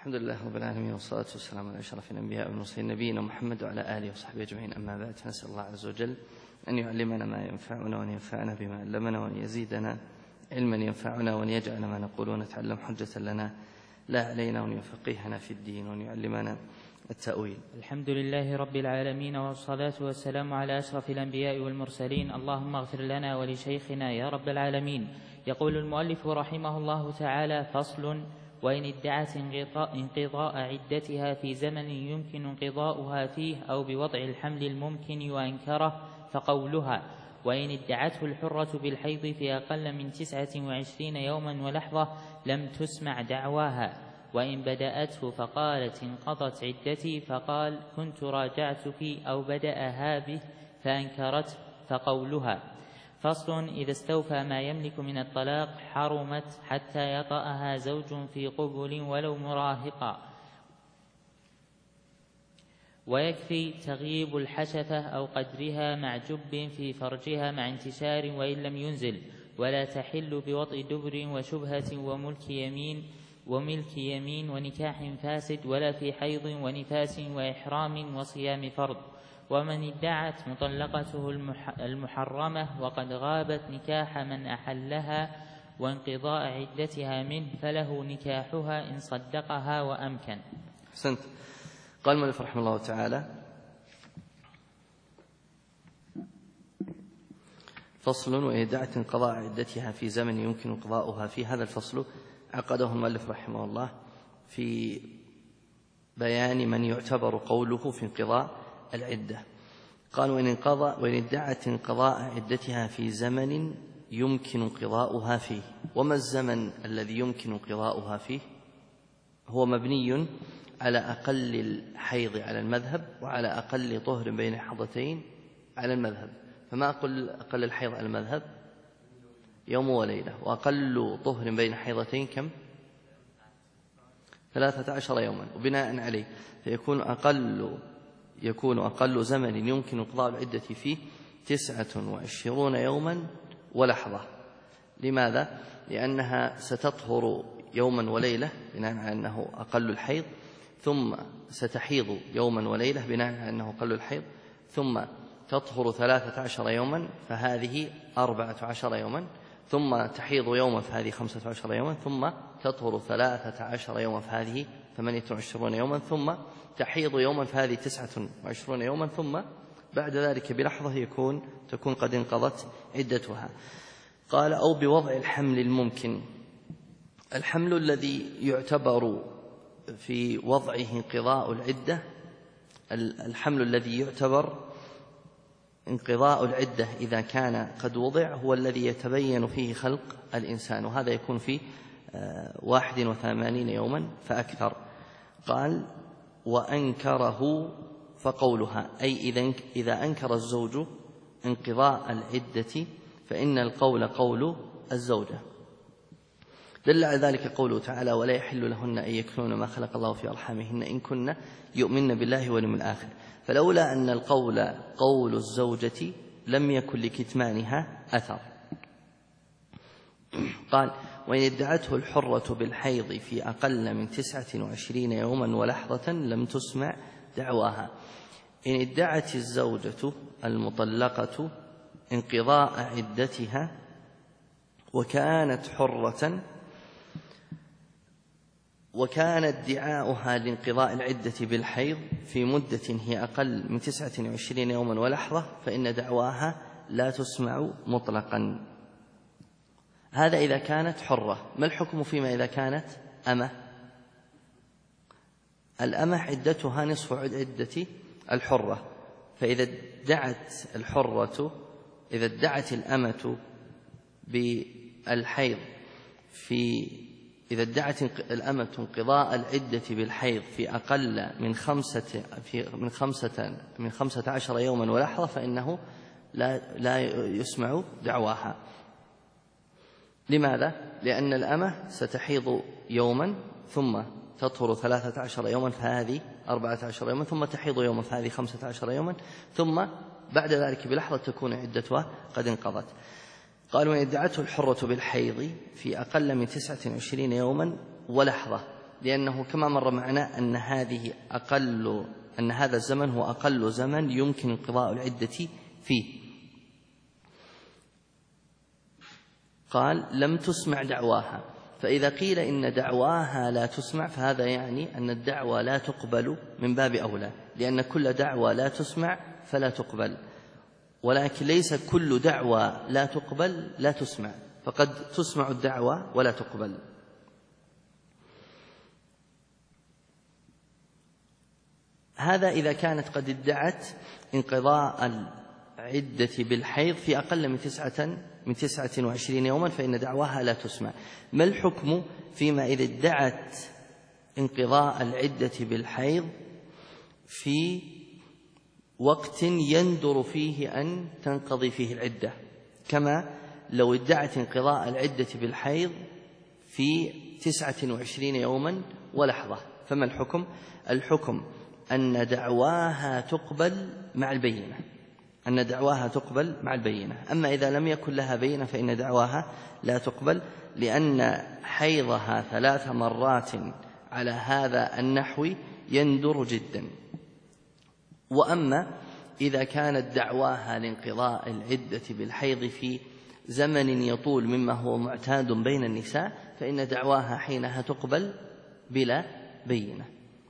الحمد لله رب العالمين، والصلاة والسلام على أشرف الأنبياء والمرسلين نبينا محمد وعلى آله وصحبه أجمعين. أما بعد، نسأل الله عز وجل أن يعلمنا ما ينفعنا وأن ينفعنا بما علمنا وأن يزيدنا علما ينفعنا وأن يجعل ما نقول ونتعلم حجة لنا لا علينا وأن يفقهنا في الدين وأن يعلمنا التأويل. الحمد لله رب العالمين، والصلاة والسلام على أشرف الأنبياء والمرسلين. اللهم اغفر لنا ولشيخنا يا رب العالمين. يقول المؤلف رحمه الله تعالى: فصل: وإن ادعت انقضاء عدتها في زمن يمكن انقضاؤها فيه أو بوضع الحمل الممكن وأنكره فقولها: وإن ادعته الحرة بالحيض في أقل من 29 يوما ولحظة لم تسمع دعواها. وإن بدأته فقالت انقضت عدتي فقال كنت راجعتك أو بدأها به فأنكرت فقولها. فصل: إذا استوفى ما يملك من الطلاق حرمت حتى يطأها زوج في قبل ولو مراهقا، ويكفي تغييب الحشفة أو قدرها مع جب في فرجها مع انتشار وإن لم ينزل، ولا تحل بوطء دبر وشبهة وملك يمين ونكاح فاسد، ولا في حيض ونفاس وإحرام وصيام فرض. ومن ادعت مطلقته المحرمة وقد غابت نكاح من أحلها وانقضاء عدتها منه فله نكاحها إن صدقها وأمكن. أحسنت. قال المؤلف رحمه الله تعالى: فصل: وإن ادعت انقضاء عدتها في زمن يمكن انقضاؤها فيه. هذا الفصل عقده المؤلف رحمه الله في بيان من يعتبر قوله في انقضاء العدة. قال: وإن ادعت انقضاء عدتها في زمن يمكن انقضاؤها فيه. وما الزمن الذي يمكن انقضاؤها فيه؟ هو مبني على أقل الحيض على المذهب وعلى أقل طهر بين حضتين على المذهب. فما أقل الحيض على المذهب؟ يوم وليلة. وأقل طهر بين حيضتين كم؟ 13 يوما. وبناء عليه فيكون أقل زمن يمكن انقضاء العدة فيه 29 يوما ولحظة. لماذا؟ لأنها ستطهر يوما وليلة بناء على أنه أقل الحيض، ثم ستحيض يوما وليلة بناء على أنه أقل الحيض، ثم تطهر 13 يوما فهذه 14 يوما، ثم تحيض يوما فهذه 15 يوما، ثم تطهر 13 يوما فهذه 28 يوما، ثم تحيض يوما فهذه 29 يوما، ثم بعد ذلك بلحظة تكون قد انقضت عدتها. قال: أو بوضع الحمل الممكن. الحمل الذي يعتبر في وضعه انقضاء العدة، الحمل الذي يعتبر انقضاء العدة إذا كان قد وضع هو الذي يتبين فيه خلق الإنسان، وهذا يكون في 81 يوما فأكثر. قال: وأنكره فقولها، أي إذا أنكر الزوج انقضاء العدة فإن القول قول الزوجة. دل على ذلك قوله تعالى: ولا يحل لهن أن يكنون ما خلق الله في أرحامهن إن كن يؤمن بالله واليوم الآخر. فلولا أن القول قول الزوجة لم يكن لكتمانها أثر. قال: وإن ادعته الحرة بالحيض في أقل من 29 يوما ولحظة لم تسمع دعواها. إن ادعت الزوجة المطلقة انقضاء عدتها وكانت حرة، وكان ادعاؤها لانقضاء العدة بالحيض في مدة هي أقل من 29 يوما ولحظة، فإن دعواها لا تسمع مطلقا. هذا إذا كانت حرة. ما الحكم فيما إذا كانت أمة؟ الأمة عدتها نصف عدة الحرة. فإذا ادعت الأمة بالحيض إذا ادعت الأمة انقضاء العدة بالحيض في أقل من 15 يوما ولحظة فإنه لا يسمع دعواها. لماذا؟ لأن الأمة ستحيض يوما ثم تطهر 13 يوما فهذه 14 يوما، ثم تحيض يوما فهذه 15 يوما، ثم بعد ذلك بلحظة تكون عدتها قد انقضت. قالوا: وإن ادعته الحرة بالحيض في أقل من 29 يوما ولحظة. لأنه كما مر معنا أن هذا الزمن هو أقل زمن يمكن انقضاء العدة فيه. قال لم تسمع دعواها، فإذا قيل إن دعواها لا تسمع فهذا يعني أن الدعوى لا تقبل من باب أولى، لأن كل دعوى لا تسمع فلا تقبل، ولكن ليس كل دعوى لا تقبل لا تسمع، فقد تسمع الدعوى ولا تقبل. هذا إذا كانت قد ادعت انقضاء العدة بالحيض في أقل من 29 يوما فإن دعواها لا تسمع. ما الحكم فيما إذا ادعت انقضاء العدة بالحيض في وقت يندر فيه أن تنقضي فيه العدة، كما لو ادعت انقضاء العدة بالحيض في 29 يوما ولحظة، فما الحكم؟ الحكم أن دعواها تقبل مع البينة، أما إذا لم يكن لها بينة فإن دعواها لا تقبل، لأن حيضها 3 مرات على هذا النحو يندر جدا. وأما إذا كانت دعواها لانقضاء العدة بالحيض في زمن يطول مما هو معتاد بين النساء فإن دعواها حينها تقبل بلا بينة.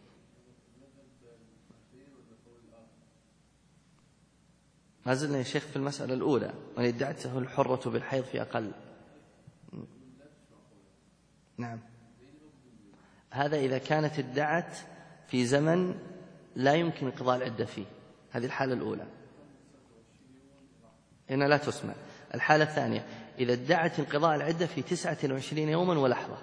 ما زلنا يا شيخ في المسألة الأولى، وإن ادعته الحرة بالحيض في أقل. نعم، هذا إذا كانت ادعت في زمن لا يمكن انقضاء العدة فيه، هذه الحالة الأولى هنا لا تسمع. الحالة الثانية إذا ادعت انقضاء العدة في 29 يوما ولحظة.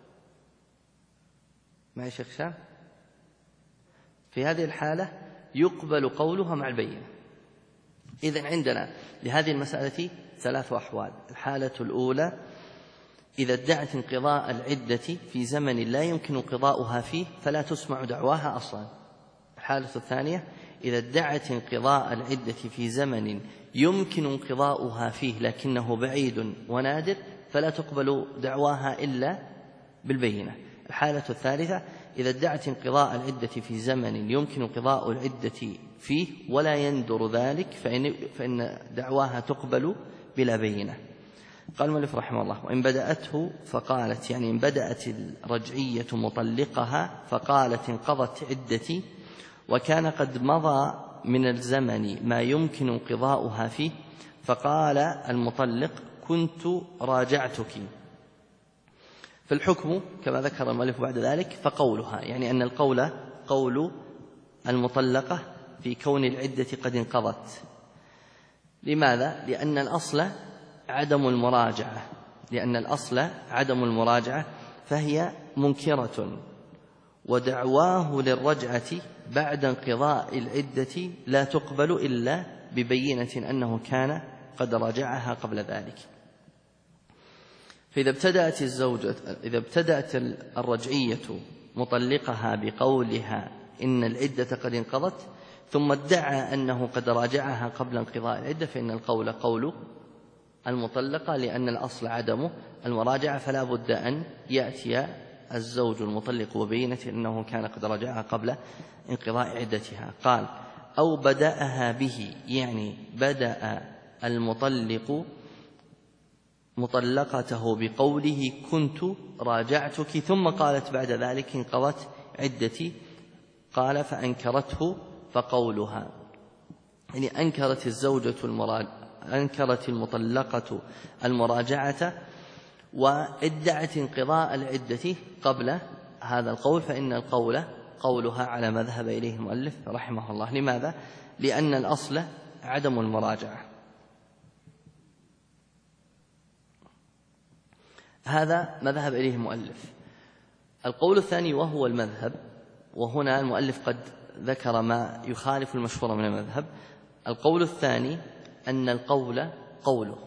معي شيخ شام؟ في هذه الحالة يقبل قولها مع البينة. إذن عندنا لهذه المسألة 3 أحوال. الحالة الأولى إذا ادعت انقضاء العدة في زمن لا يمكن انقضاؤها فيه فلا تسمع دعواها أصلا. الحالة الثانية إذا ادعت انقضاء العدة في زمن يمكن انقضاؤها فيه لكنه بعيد ونادر فلا تقبل دعواها إلا بالبينة. الحالة الثالثة إذا ادعت انقضاء العدة في زمن يمكن انقضاء العدة فيه ولا يندر ذلك فإن دعواها تقبل بلا بينة. قال المؤلف رحمه الله: وإن بدأته فقالت، يعني إن بدأت الرجعية مطلقها فقالت انقضت عدتي وكان قد مضى من الزمن ما يمكن انقضاؤها فيه، فقال المطلق كنت راجعتك، فالحكم كما ذكر المؤلف بعد ذلك فقولها، يعني أن القول قول المطلقة في كون العدة قد انقضت. لماذا؟ لأن الأصل عدم المراجعة، فهي منكرة، ودعواه للرجعة بعد انقضاء العدة لا تقبل إلا ببينة أنه كان قد راجعها قبل ذلك. فإذا ابتدأت الرجعية مطلقها بقولها إن العدة قد انقضت ثم ادعى أنه قد راجعها قبل انقضاء العدة فإن القول قول المطلقة، لأن الأصل عدم المراجعة، فلا بد أن يأتي الزوج المطلق وبينة أنه كان قد راجعها قبل انقضاء عدتها. قال: أو بدأها به، يعني بدأ المطلق مطلقته بقوله كنت راجعتك ثم قالت بعد ذلك انقضت عدتي. قال: فأنكرته فقولها، يعني أنكرت المطلقة المراجعة وادعت انقضاء العدة قبل هذا القول، فإن القول قولها على ما ذهب إليه المؤلف رحمه الله. لماذا؟ لأن الأصل عدم المراجعة. هذا ما ذهب إليه المؤلف. القول الثاني وهو المذهب، وهنا المؤلف قد ذكر ما يخالف المشهور من المذهب. القول الثاني أن القول قوله،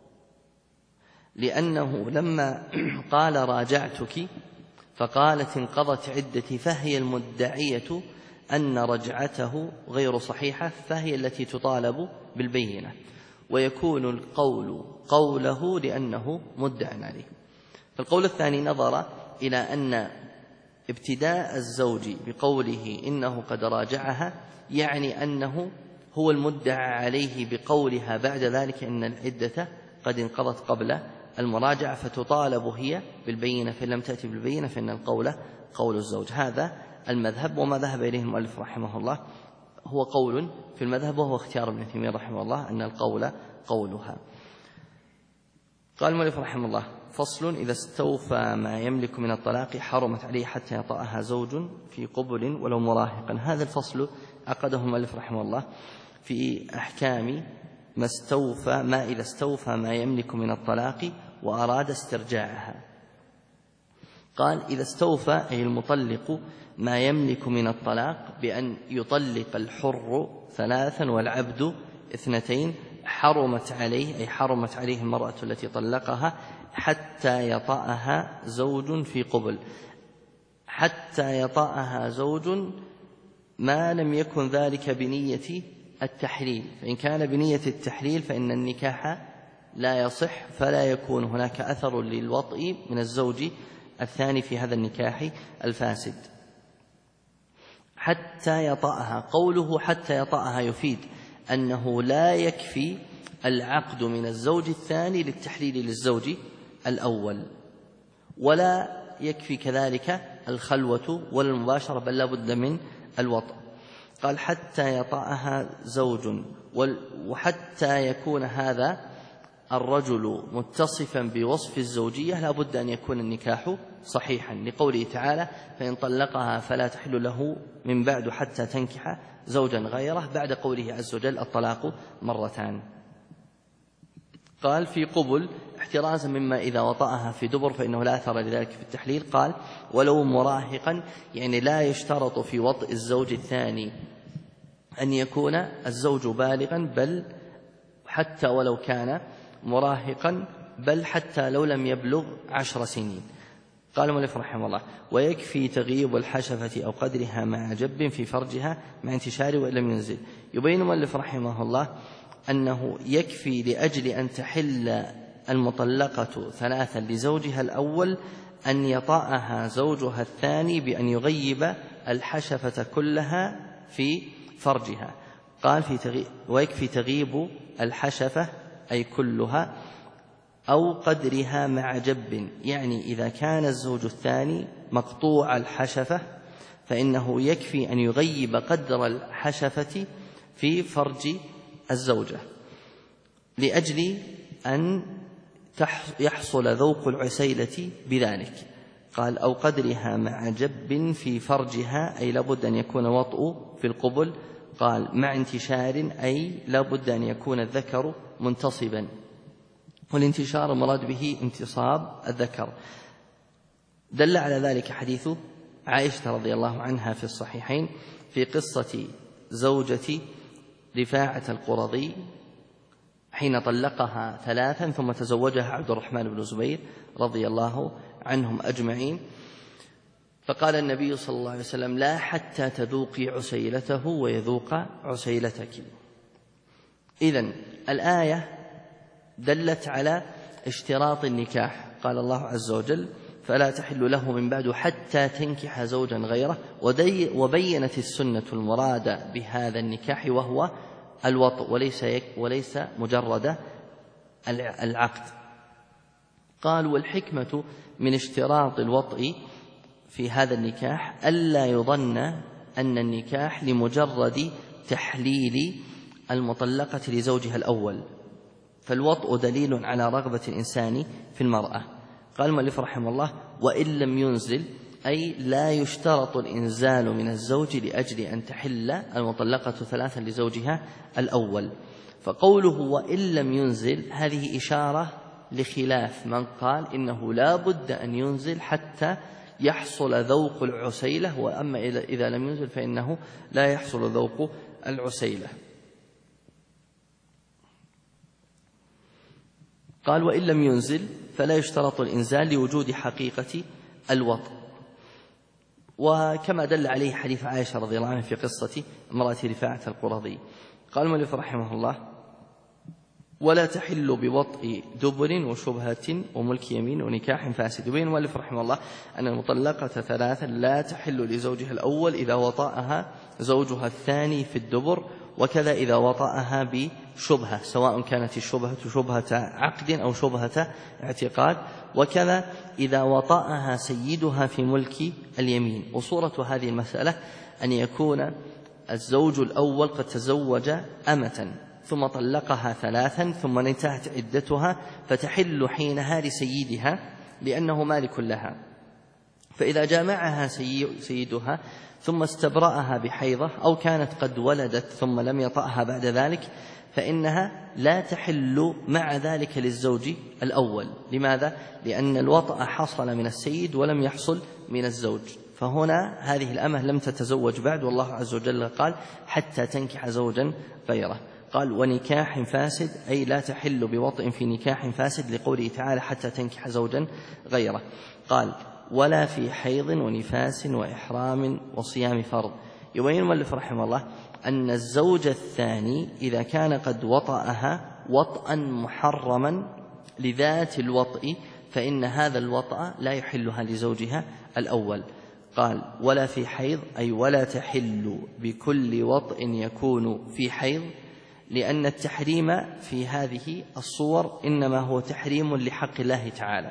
لأنه لما قال راجعتك فقالت انقضت عدتي فهي المدعية أن رجعته غير صحيحة، فهي التي تطالب بالبينة، ويكون القول قوله لأنه مدعى عليه. فالقول الثاني نظر إلى أن ابتداء الزوج بقوله إنه قد راجعها يعني أنه هو المدعى عليه بقولها بعد ذلك إن العدة قد انقضت قبل المراجعة، فتطالب هي بالبينة، فإن لم تأتي بالبينة فإن القول قول الزوج. هذا المذهب، وما ذهب إليه المؤلف رحمه الله هو قول في المذهب، وهو اختيار ابن تيمية رحمه الله أن القول قولها. قال المؤلف رحمه الله: فصل: إذا استوفى ما يملك من الطلاق حرمت عليه حتى يطأها زوج في قبل ولو مراهقا. هذا الفصل عقده المؤلف رحمه الله في أحكام ما إذا استوفى ما يملك من الطلاق وأراد استرجاعها. قال: إذا استوفى أي المطلق ما يملك من الطلاق بأن يطلق الحر 3 والعبد 2 حرمت عليه، أي حرمت عليه المرأة التي طلقها حتى يطأها زوج في قبل. حتى يطأها زوج ما لم يكن ذلك بنية التحليل، فإن كان بنية التحليل فإن النكاح لا يصح، فلا يكون هناك أثر للوطء من الزوج الثاني في هذا النكاح الفاسد. حتى يطأها، قوله حتى يطأها يفيد أنه لا يكفي العقد من الزوج الثاني للتحليل للزوج الأول، ولا يكفي كذلك الخلوة ولا المباشرة، بل لا بد من الوطء. قال: حتى يطأها زوج، وحتى يكون هذا الرجل متصفا بوصف الزوجية لا بد أن يكون النكاح صحيحا، لقوله تعالى: فإن طلقها فلا تحل له من بعد حتى تنكح زوجا غيره، بعد قوله عز وجل: الطلاق 2 مرة. قال: في قبل احترازا مما إذا وطأها في دبر فإنه لا أثر لذلك في التحليل. قال: ولو مراهقا، يعني لا يشترط في وطء الزوج الثاني أن يكون الزوج بالغا، بل حتى ولو كان مراهقا، بل حتى لو لم يبلغ 10 سنين. قال المؤلف رحمه الله: ويكفي تغيب الحشفة أو قدرها مع جب في فرجها مع انتشار وإن لم ينزل. يبين المؤلف رحمه الله أنه يكفي لأجل أن تحل المطلقة 3 لزوجها الأول أن يطأها زوجها الثاني بأن يغيب الحشفة كلها في فرجها. قال: ويكفي تغيب الحشفة أي كلها أو قدرها مع جب، يعني إذا كان الزوج الثاني مقطوع الحشفة فإنه يكفي أن يغيب قدر الحشفة في فرج الزوجة لأجل أن يحصل ذوق العسيلة بذلك. قال: أو قدرها مع جب في فرجها، أي لابد أن يكون وطء في القبل. قال: مع انتشار، أي لابد أن يكون الذكر منتصبا، والانتشار المراد به انتصاب الذكر. دل على ذلك حديث عائشة رضي الله عنها في الصحيحين في قصة زوجة رفاعة القرظي حين طلقها 3 ثم تزوجها عبد الرحمن بن زبير رضي الله عنهم أجمعين. فقال النبي صلى الله عليه وسلم: لا حتى تذوقي عسيلته ويذوق عسيلتك. إذن الآية دلت على اشتراط النكاح. قال الله عز وجل: فلا تحل له من بعد حتى تنكح زوجا غيره. وبينت السنة المراد بهذا النكاح وهو الوطء وليس مجرد العقد. قال: والحكمة من اشتراط الوطء في هذا النكاح ألا يظن أن النكاح لمجرد تحليل المطلقة لزوجها الأول، فالوطء دليل على رغبة الإنسان في المرأة. قال المؤلف رحمه الله: وإن لم ينزل، أي لا يشترط الإنزال من الزوج لأجل أن تحل المطلقة 3 لزوجها الأول. فقوله وإن لم ينزل هذه إشارة لخلاف من قال إنه لا بد أن ينزل حتى يحصل ذوق العسيلة، وأما إذا لم ينزل فإنه لا يحصل ذوق العسيلة. قال: وإن لم ينزل فلا يشترط الإنزال لوجود حقيقة الوطء، وكما دل عليه حديث عائشة رضي الله عنها في قصة امرأة رفاعة القرظي. قال المؤلف رحمه الله: ولا تحل بوطء دبر وشبهة وملك يمين ونكاح فاسد. يبين المؤلف رحمه الله أن المطلقة 3 لا تحل لزوجها الأول إذا وطأها زوجها الثاني في الدبر، وكذا إذا وطأها بشبهة، سواء كانت الشبهة شبهة عقد أو شبهة اعتقاد، وكذا إذا وطأها سيدها في ملك اليمين. وصورة هذه المسألة أن يكون الزوج الأول قد تزوج أمة ثم طلقها 3 ثم انتهت عدتها، فتحل حينها لسيدها لأنه مالك لها. فإذا جامعها سيدها ثم استبرأها بحيضة أو كانت قد ولدت ثم لم يطأها بعد ذلك، فإنها لا تحل مع ذلك للزوج الأول. لماذا؟ لأن الوطأ حصل من السيد ولم يحصل من الزوج، فهنا هذه الأمة لم تتزوج بعد، والله عز وجل قال حتى تنكح زوجا غيره. قال ونكاح فاسد، أي لا تحل بوطء في نكاح فاسد، لقوله تعالى حتى تنكح زوجا غيره. قال ولا في حيض ونفاس وإحرام وصيام فرض. يبين المؤلف رحمه الله أن الزوج الثاني إذا كان قد وطأها وطئا محرما لذات الوطء فإن هذا الوطأ لا يحلها لزوجها الأول. قال ولا في حيض، أي ولا تحل بكل وطء يكون في حيض، لأن التحريم في هذه الصور إنما هو تحريم لحق الله تعالى.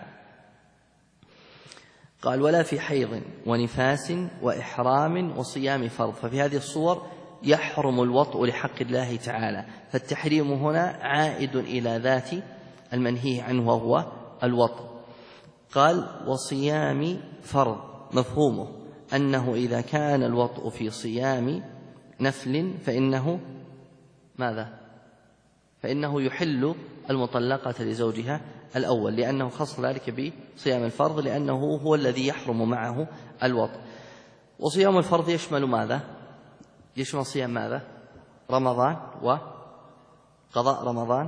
قال ولا في حيض ونفاس وإحرام وصيام فرض، ففي هذه الصور يحرم الوطء لحق الله تعالى، فالتحريم هنا عائد إلى ذات المنهي عنه وهو الوطء. قال وصيام فرض، مفهومه أنه إذا كان الوطء في صيام نفل فإنه ماذا؟ فإنه يحل المطلقة لزوجها الأول، لأنه خص ذلك بصيام الفرض لأنه هو الذي يحرم معه الوطء. وصيام الفرض يشمل ماذا؟ يشمل صيام ماذا؟ رمضان وقضاء رمضان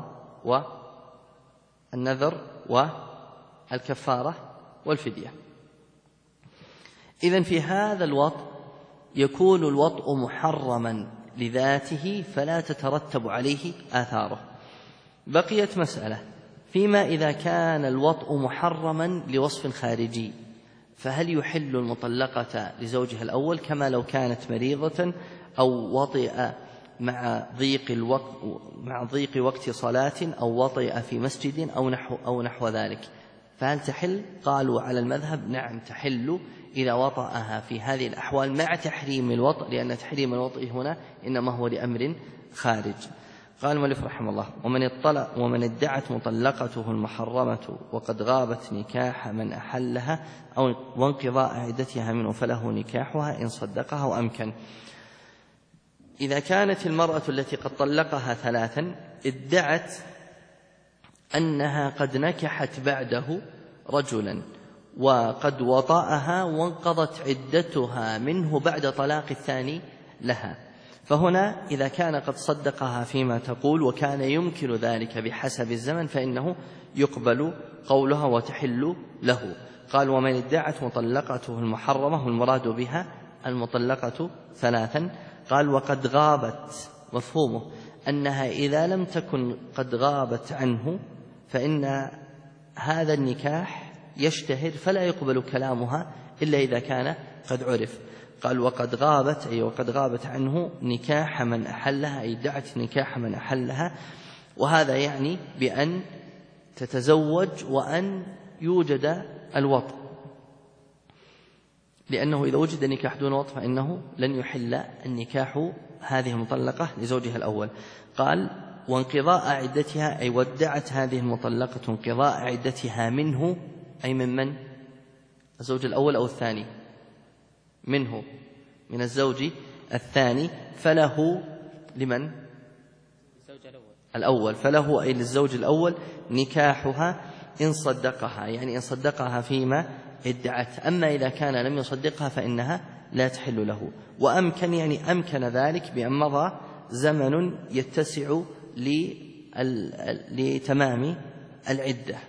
والنذر والكفارة والفدية. إذن في هذا الوطء يكون الوطء محرما لذاته فلا تترتب عليه آثاره. بقيت مسألة فيما إذا كان الوطء محرما لوصف خارجي، فهل يحل المطلقة لزوجها الأول كما لو كانت مريضة أو وطئ مع ضيق وقت صلاة أو وطئ في مسجد أو نحو ذلك، فهل تحل؟ قالوا على المذهب نعم تحل إذا وطأها في هذه الأحوال مع تحريم الوطء، لأن تحريم الوطء هنا إنما هو لأمر خارج. قال المؤلف رحمه الله ومن ادعت مطلقته المحرمة وقد غابت نكاح من أحلها أو وانقضاء عدتها منه فله نكاحها إن صدقها وأمكن. إذا كانت المرأة التي قد طلقها 3 ادعت أنها قد نكحت بعده رجلا وقد وطأها وانقضت عدتها منه بعد طلاق الثاني لها، فهنا إذا كان قد صدقها فيما تقول وكان يمكن ذلك بحسب الزمن فإنه يقبل قولها وتحل له. قال ومن ادعت مطلقته المحرمة والمراد بها المطلقة 3. قال وقد غابت، مفهومه أنها إذا لم تكن قد غابت عنه فإن هذا النكاح يشتهر فلا يقبل كلامها إلا إذا كان قد عرف. قال وقد غابت، أي وقد غابت عنه نكاح من أحلها، أي دعت نكاح من أحلها، وهذا يعني بأن تتزوج وأن يوجد الوطء، لأنه إذا وجد نكاح دون وطء فإنه لن يحل النكاح هذه المطلقة لزوجها الأول. قال وانقضاء عدتها، أي ودعت هذه المطلقة انقضاء عدتها منه، أي من الزوج الأول أو الثاني؟ منه، من الزوج الثاني، فله لمن؟ الأول، فله أي للزوج الأول نكاحها إن صدقها، يعني إن صدقها فيما ادعت. أما إذا كان لم يصدقها فإنها لا تحل له. وأمكن يعني أمكن ذلك بأن مضى زمن يتسع لتمام العدة،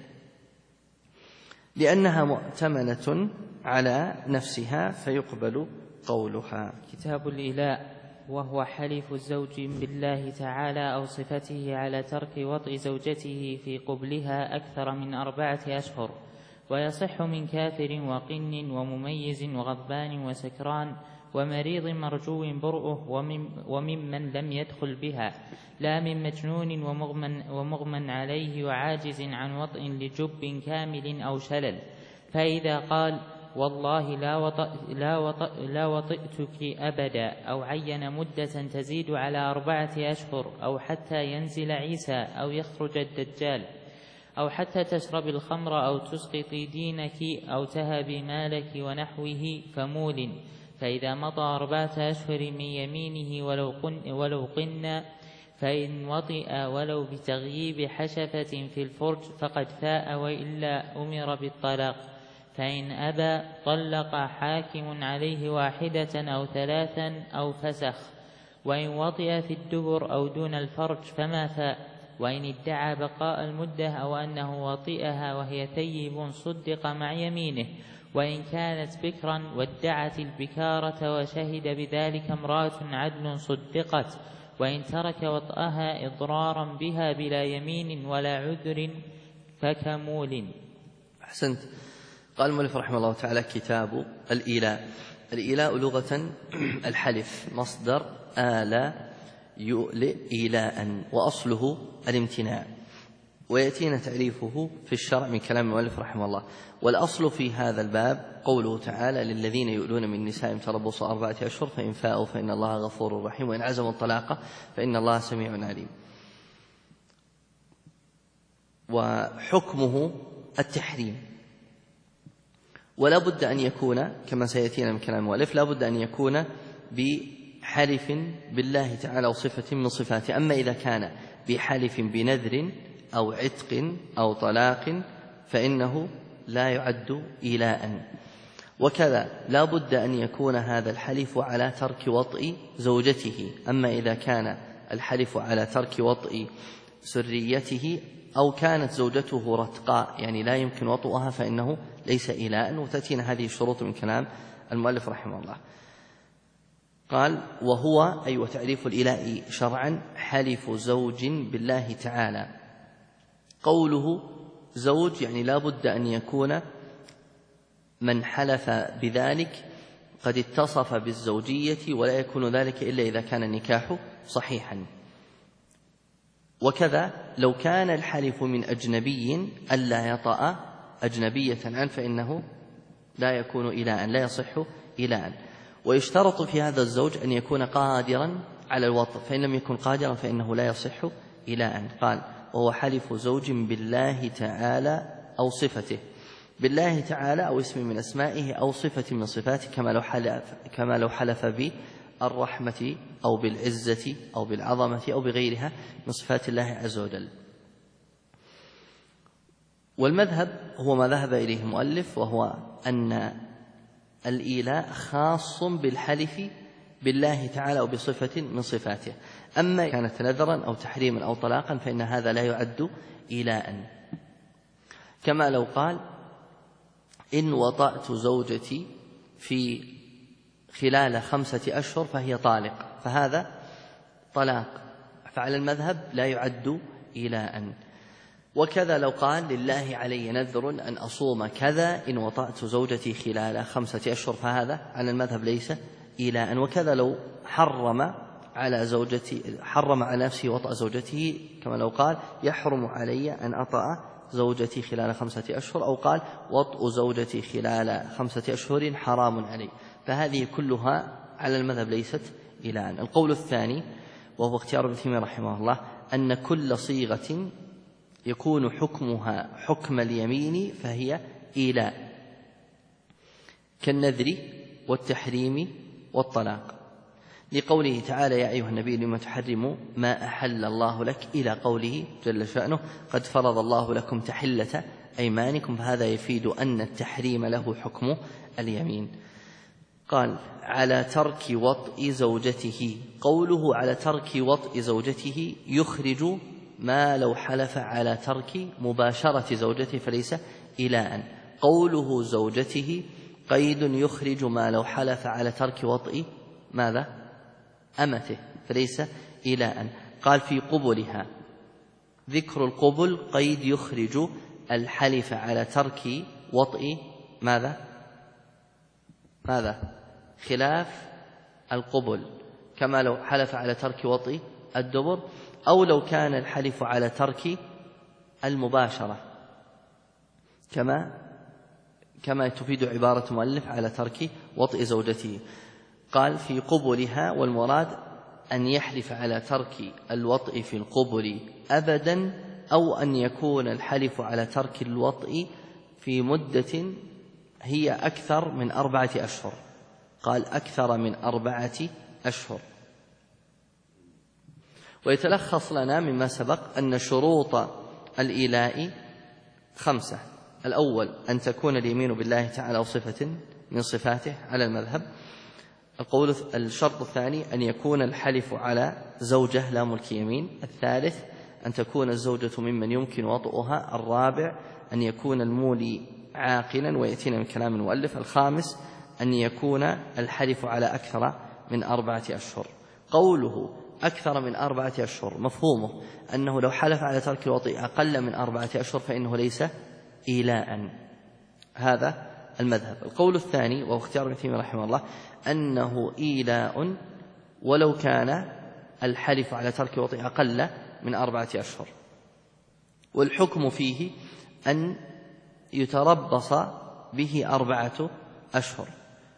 لأنها مؤتمنة على نفسها فيقبل قولها. كتاب الإيلاء. وهو حلف الزوج بالله تعالى أو صفته على ترك وطء زوجته في قبلها أكثر من 4 أشهر، ويصح من كافر وقن ومميز وغضبان وسكران ومريض مرجو برؤه وممن لم يدخل بها، لا من مجنون ومغمى عليه وعاجز عن وطء لجب كامل أو شلل. فإذا قال والله لا وطئتك أبدا، أو عين مدة تزيد على 4 أشهر، أو حتى ينزل عيسى أو يخرج الدجال، أو حتى تشرب الخمر أو تسقطي دينك أو تهبي مالك ونحوه فمول. فإذا مضى 4 أشهر من يمينه ولو قن، فإن وطئ ولو بتغييب حشفة في الفرج فقد فاء، وإلا أمر بالطلاق. فإن أبى طلق حاكم عليه 1 أو 3 أو فسخ. وإن وطئ في الدبر أو دون الفرج فما فاء. وإن ادعى بقاء المدة أو أنه وطئها وهي ثيب صدق مع يمينه. وإن كانت بكرا وادعت البكارة وشهد بذلك امرأة عدل صدقت. وإن ترك وطئها إضرارا بها بلا يمين ولا عذر فكمول. أحسنت. قال المؤلف رحمه الله تعالى: كتاب الإيلاء. الإيلاء لغة الحلف، مصدر آل يؤلئ إيلاء، وأصله الامتناع، ويأتينا تعريفه في الشرع من كلام المؤلف رحمه الله. والأصل في هذا الباب قوله تعالى: للذين يؤلون من نسائهم تربص 4 أشهر فإن فاءوا فإن الله غفور رحيم وإن عزموا الطلاق فإن الله سميع عليم. وحكمه التحريم، ولا بد أن يكون كما سيأتينا من كلام المؤلف لا بد أن يكون بحلف بالله تعالى وصفة من صفاته. أما إذا كان بحلف بنذر أو عتق أو طلاق فإنه لا يعد إيلاء. وكذا لا بد أن يكون هذا الحلف على ترك وطء زوجته. أما إذا كان الحلف على ترك وطء سريته أو كانت زوجته رتقاء يعني لا يمكن وطئها فإنه ليس إيلاء. وتأتينا هذه الشروط من كلام المؤلف رحمه الله. قال: وهو أي وتعريف الإيلاء شرعا حلف زوج بالله تعالى. قوله زوج يعني لا بد أن يكون من حلف بذلك قد اتصف بالزوجية، ولا يكون ذلك إلا إذا كان النكاح صحيحا. وكذا لو كان الحلف من أجنبي ألا يطأ أجنبية عنه فإنه لا يكون إيلاء، لا يصح إيلاء. ويشترط في هذا الزوج أن يكون قادرا على الوطء، فإن لم يكن قادرا فإنه لا يصح إيلاء. قال: وهو حلف زوج بالله تعالى أو صفته، بالله تعالى أو اسم من أسمائه أو صفة من صفاته، كما لو حلف بالرحمة أو بالعزة أو بالعظمة أو بغيرها من صفات الله عز وجل. والمذهب هو ما ذهب إليه المؤلف، وهو أن الإيلاء خاص بالحلف بالله تعالى أو بصفة من صفاته. أما كانت نذرا أو تحريما أو طلاقا فإن هذا لا يعد إيلاء. كما لو قال: إن وطأت زوجتي في خلال 5 أشهر فهي طالق، فهذا طلاق، فعلى المذهب لا يعد إيلاء. وكذا لو قال: لله علي نذر أن أصوم كذا إن وطأت زوجتي خلال 5 أشهر، فهذا على المذهب ليس إيلاء. وكذا لو حرم على نفسه وطأ زوجته، كما لو قال: يحرم علي أن أطأ زوجتي خلال 5 أشهر، أو قال: وطأ زوجتي خلال 5 أشهر حرام علي، فهذه كلها على المذهب ليست إيلاء. القول الثاني وهو اختيار ابن تيمية رحمه الله أن كل صيغة يكون حكمها حكم اليمين فهي إيلاء، كالنذر والتحريم والطلاق، لقوله تعالى: يا أيها النبي لم تحرم ما أحل الله لك، إلى قوله جل شأنه: قد فرض الله لكم تحلة أيمانكم، فهذا يفيد أن التحريم له حكم اليمين. قال: على ترك وطء زوجته. قوله على ترك وطء زوجته يخرج ما لو حلف على ترك مباشرة زوجته فليس إيلاء. قوله زوجته قيد يخرج ما لو حلف على ترك وطء ماذا؟ أمته فليس إيلاء. قال في قبلها، ذكر القبل قيد يخرج الحلف على ترك وطئ ماذا خلاف القبل، كما لو حلف على ترك وطئ الدبر، أو لو كان الحلف على ترك المباشرة كما تفيد عبارة مؤلف على ترك وطئ زوجته. قال في قبلها، والمراد أن يحلف على ترك الوطئ في القبل أبدا، أو أن يكون الحلف على ترك الوطئ في مدة هي أكثر من 4 أشهر. قال أكثر من 4 أشهر. ويتلخص لنا مما سبق أن شروط الإيلاء 5. الأول أن تكون اليمين بالله تعالى صفة من صفاته على المذهب. الشرط الثاني أن يكون الحلف على زوجة لا ملك يمين. الثالث أن تكون الزوجة ممن يمكن وطئها. الرابع أن يكون المولي عاقلا، ويأتينا من كلام المؤلف. الخامس أن يكون الحلف على أكثر من 4 أشهر. قوله أكثر من 4 أشهر مفهومه أنه لو حلف على ترك الوطئ أقل من 4 أشهر فإنه ليس إيلاء. هذا المذهب. القول الثاني وهو اختيار ابن تيمية رحمه الله أنه إيلاء ولو كان الحلف على ترك الوطئ أقل من 4 أشهر، والحكم فيه أن يتربص به 4 أشهر،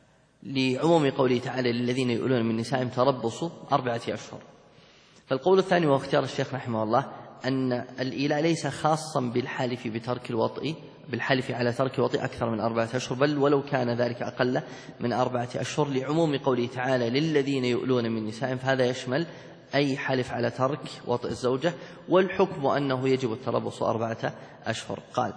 لعموم قوله تعالى للذين يؤلون من نسائهم تربص 4 أشهر. فالقول الثاني وهو اختيار الشيخ رحمه الله أن الإيلاء ليس خاصا بالحلف بترك الوطئ، بالحلف على ترك الوطئ أكثر من 4 أشهر، بل ولو كان ذلك أقل من 4 أشهر، لعموم قوله تعالى للذين يؤلون من نسائهم، فهذا يشمل أي حلف على ترك وطئ الزوجة، والحكم أنه يجب التربص 4 أشهر. قال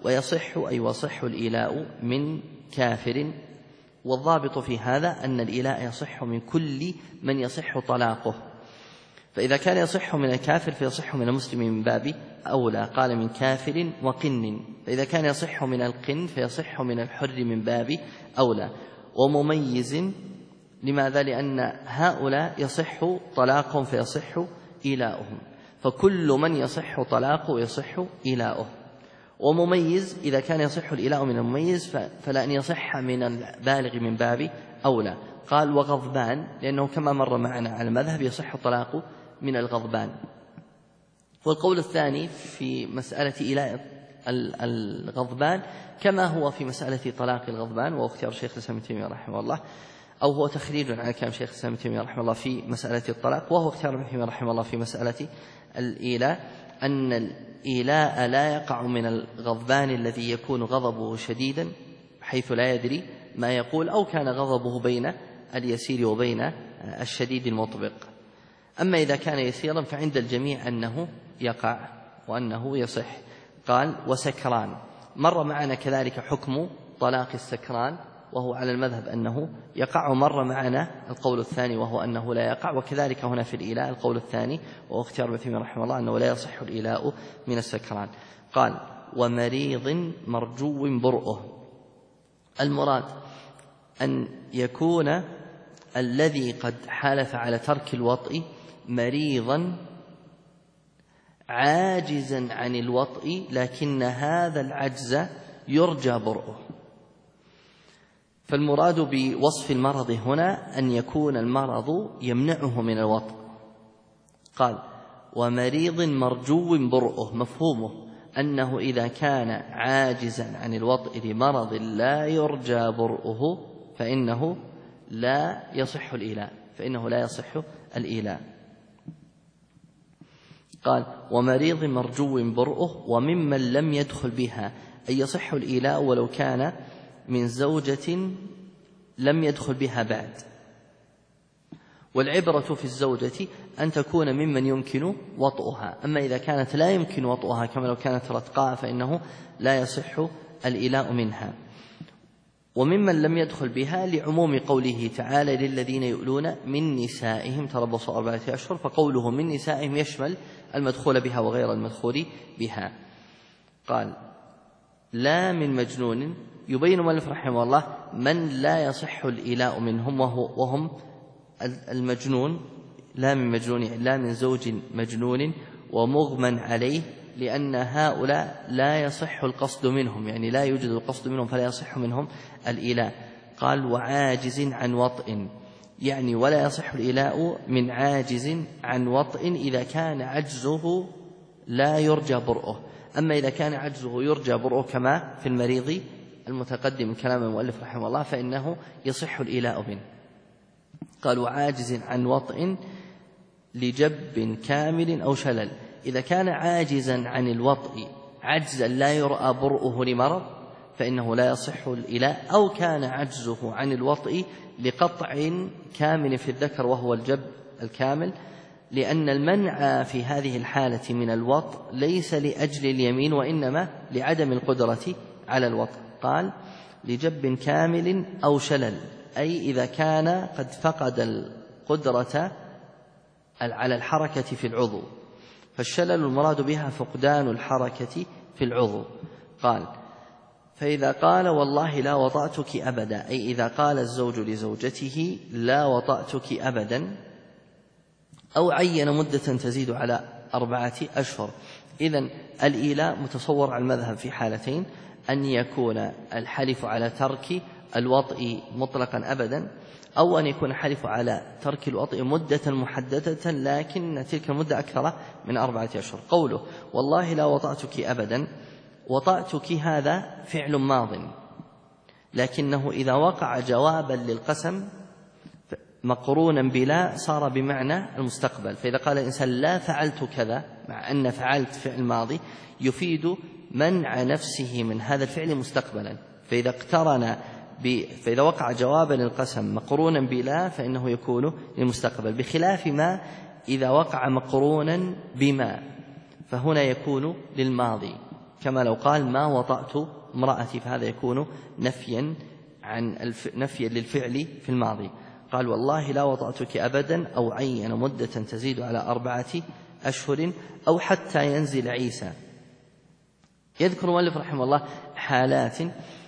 ويصح الإيلاء من كافر، والضابط في هذا أن الإيلاء يصح من كل من يصح طلاقه، فإذا كان يصح من الكافر فيصح من المسلم من باب أولى. قال من كافر وقن، فإذا كان يصح من القن فيصح من الحر من باب أولى. ومميز، لماذا؟ لأن هؤلاء يصح طلاقهم فيصح إيلاؤهم، فكل من يصح طلاقه يصح إيلاؤه. ومميز إذا كان يصح الإيلاء من المميز فلا أن يصح من البالغ من باب أولى. قال وغضبان، لأنه كما مر معنا على المذهب يصح الطلاق من الغضبان. والقول الثاني في مسألة إيلاء الغضبان كما هو في مسألة طلاق الغضبان، وهو اختيار شيخ الإسلام ابن تيمية رحمه الله، أو هو تخريج على كلام شيخ الإسلام ابن تيمية رحمه الله في مسألة الطلاق، وهو اختيار ابن تيمية رحمه الله في مسألة الإيلاء، أن الإيلاء لا يقع من الغضبان الذي يكون غضبه شديدا حيث لا يدري ما يقول، أو كان غضبه بين اليسير وبين الشديد المطبق. أما إذا كان يسيرا فعند الجميع أنه يقع وأنه يصح. قال وسكران، مر معنا كذلك حكم طلاق السكران وهو على المذهب أنه يقع، ومر معنا القول الثاني وهو أنه لا يقع، وكذلك هنا في الإيلاء القول الثاني وهو اختيار ابن تيمية رحمه الله أنه لا يصح الإيلاء من السكران. قال ومريض مرجو برؤه، المراد أن يكون الذي قد حلف على ترك الوطئ مريضا عاجزا عن الوطئ، لكن هذا العجز يرجى برؤه. فالمراد بوصف المرض هنا أن يكون المرض يمنعه من الوطئ. قال ومريض مرجو برؤه، مفهومه أنه إذا كان عاجزا عن الوطئ لمرض لا يرجى برؤه فإنه لا يصح الإيلاء. قال ومريض مرجو برؤه وممن لم يدخل بها، أي يصح الإيلاء ولو كان من زوجة لم يدخل بها بعد. والعبرة في الزوجة أن تكون ممن يمكن وطئها، أما إذا كانت لا يمكن وطئها كما لو كانت رتقاء فإنه لا يصح الإيلاء منها. وممن لم يدخل بها لعموم قوله تعالى للذين يؤلون من نسائهم تربصوا 4 أشهر، فقوله من نسائهم يشمل المدخول بها وغير المدخول بها. قال لا من مجنون، يبين المؤلف رحمه الله من لا يصح الإيلاء منهم وهم المجنون لا من مجنون لا من زوج مجنون ومغمى عليه، لأن هؤلاء لا يصح القصد منهم، يعني لا يوجد القصد منهم فلا يصح منهم الإيلاء. قال وعاجز عن وطئ، يعني ولا يصح الإيلاء من عاجز عن وطئ إذا كان عجزه لا يرجى برؤه. أما إذا كان عجزه يرجى برؤه كما في المريض المتقدم من كلام المؤلف رحمه الله فإنه يصح الإيلاء منه. قال وعاجز عن وطئ لجب كامل أو شلل، إذا كان عاجزا عن الوطئ عجزا لا يرأى برؤه لمرض فإنه لا يصح الإيلاء، أو كان عجزه عن الوطئ لقطع كامل في الذكر وهو الجب الكامل، لأن المنع في هذه الحالة من الوطء ليس لأجل اليمين وإنما لعدم القدرة على الوطء. قال لجب كامل أو شلل، أي إذا كان قد فقد القدرة على الحركة في العضو، فالشلل المراد بها فقدان الحركة في العضو. قال فإذا قال والله لا وطأتك أبدا، أي إذا قال الزوج لزوجته لا وطأتك أبدا، أو عين مدة تزيد على 4 أشهر. إذن الإيلاء متصور على المذهب في حالتين: أن يكون الحلف على ترك الوطء مطلقا أبدا، أو أن يكون الحلف على ترك الوطء مدة محددة لكن تلك المدة أكثر من 4 أشهر. قوله والله لا وطأتك أبدا، وطأتك هذا فعل ماض، لكنه إذا وقع جوابا للقسم مقرونا بلا صار بمعنى المستقبل. فإذا قال الإنسان لا فعلت كذا مع أن فعلت فعل ماضي يفيد منع نفسه من هذا الفعل مستقبلا، فإذا وقع جوابا للقسم مقرونا بلا فإنه يكون للمستقبل، بخلاف ما إذا وقع مقرونا بما فهنا يكون للماضي، كما لو قال ما وطأت امرأتي، فهذا يكون نفيا للفعل في الماضي. قال والله لا وطأتك أبدا، أو عين مدة تزيد على 4 أشهر، أو حتى ينزل عيسى. يذكر المؤلف رحمه الله حالات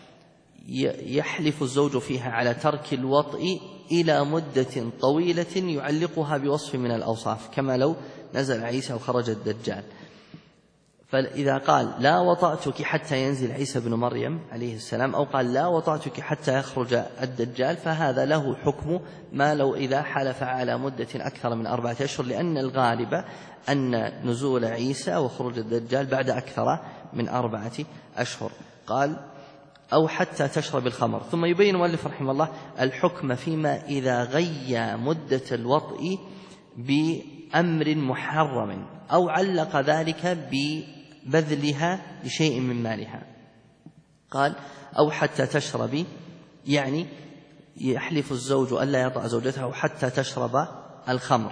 يحلف الزوج فيها على ترك الوطء إلى مدة طويلة يعلقها بوصف من الأوصاف، كما لو نزل عيسى وخرج الدجال. فإذا قال لا وطأتك حتى ينزل عيسى بن مريم عليه السلام، أو قال لا وطأتك حتى يخرج الدجال، فهذا له حكم ما لو إذا حلف على مدة أكثر من 4 أشهر، لأن الغالب أن نزول عيسى وخروج الدجال بعد أكثر من 4 أشهر. قال أو حتى تشرب الخمر. ثم يبين المؤلف رحمه الله الحكم فيما إذا غيى مدة الوطء بأمر محرم، أو علق ذلك ببذلها لشيء من مالها. قال أو حتى تشرب، يعني يحلف الزوج ألا يطأ زوجته حتى تشرب الخمر،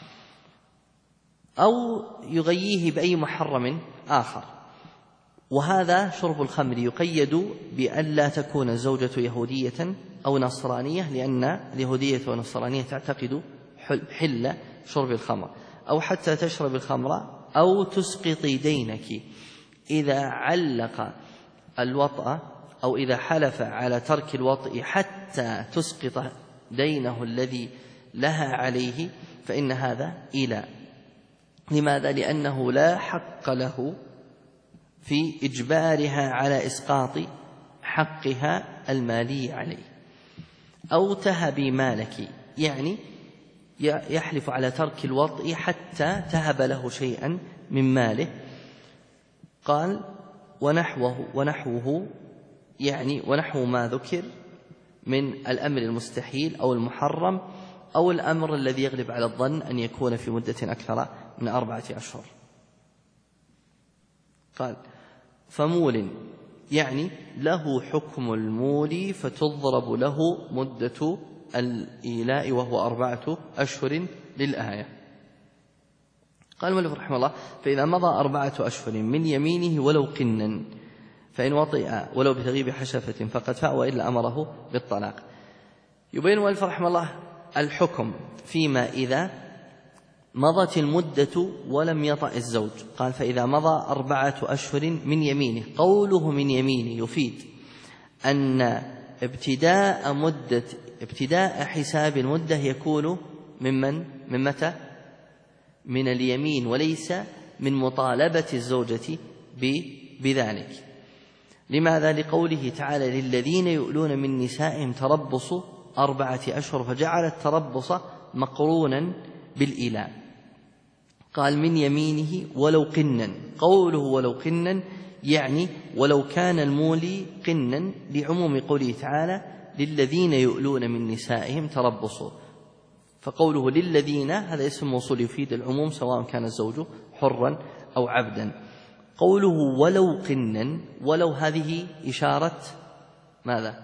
أو يغييه بأي محرم آخر. وهذا شرب الخمر يقيد بألا تكون الزوجة يهودية أو نصرانية، لأن اليهودية والنصرانية تعتقد حل شرب الخمر. أو حتى تشرب الخمر، أو تسقطي دينك، إذا علق الوطأ أو إذا حلف على ترك الوطء حتى تسقط دينه الذي لها عليه فإن هذا إيلاء. لماذا؟ لأنه لا حق له في إجبارها على إسقاط حقها المالي عليه. أو تهبي مالك، يعني يحلف على ترك الوطء حتى تهب له شيئا من ماله. قال ونحوه يعني ونحو ما ذكر من الأمر المستحيل أو المحرم، أو الأمر الذي يغلب على الظن أن يكون في مدة أكثر من 4 أشهر. قال فمول، يعني له حكم المولي فتضرب له مدة الإيلاء وهو 4 أشهر للآية. قال المؤلف رحمه الله فإذا مضى 4 أشهر من يمينه ولو قنا، فإن وطئ ولو بتغيب حشفة فقد فاء وإلا أمره بالطلاق. يبين المؤلف رحمه الله الحكم فيما إذا مضت المدة ولم يطأ الزوج. قال فإذا مضى 4 أشهر من يمينه، قوله من يمينه يفيد أن ابتداء ابتداء حساب المدة يكون من متى؟ من اليمين، وليس من مطالبة الزوجة بذلك. لماذا؟ لقوله تعالى: للذين يؤلون من نسائهم تربص 4 أشهر، فجعل التربص مقرونا بالإيلاء. قال: من يمينه ولو قنا. قوله ولو قنا يعني ولو كان المولي قنا، لعموم قوله تعالى: للذين يؤلون من نسائهم تربصوا. فقوله للذين هذا اسم موصول يفيد العموم سواء كان الزوج حرا أو عبدا. قوله ولو قنا، ولو هذه إشارة ماذا؟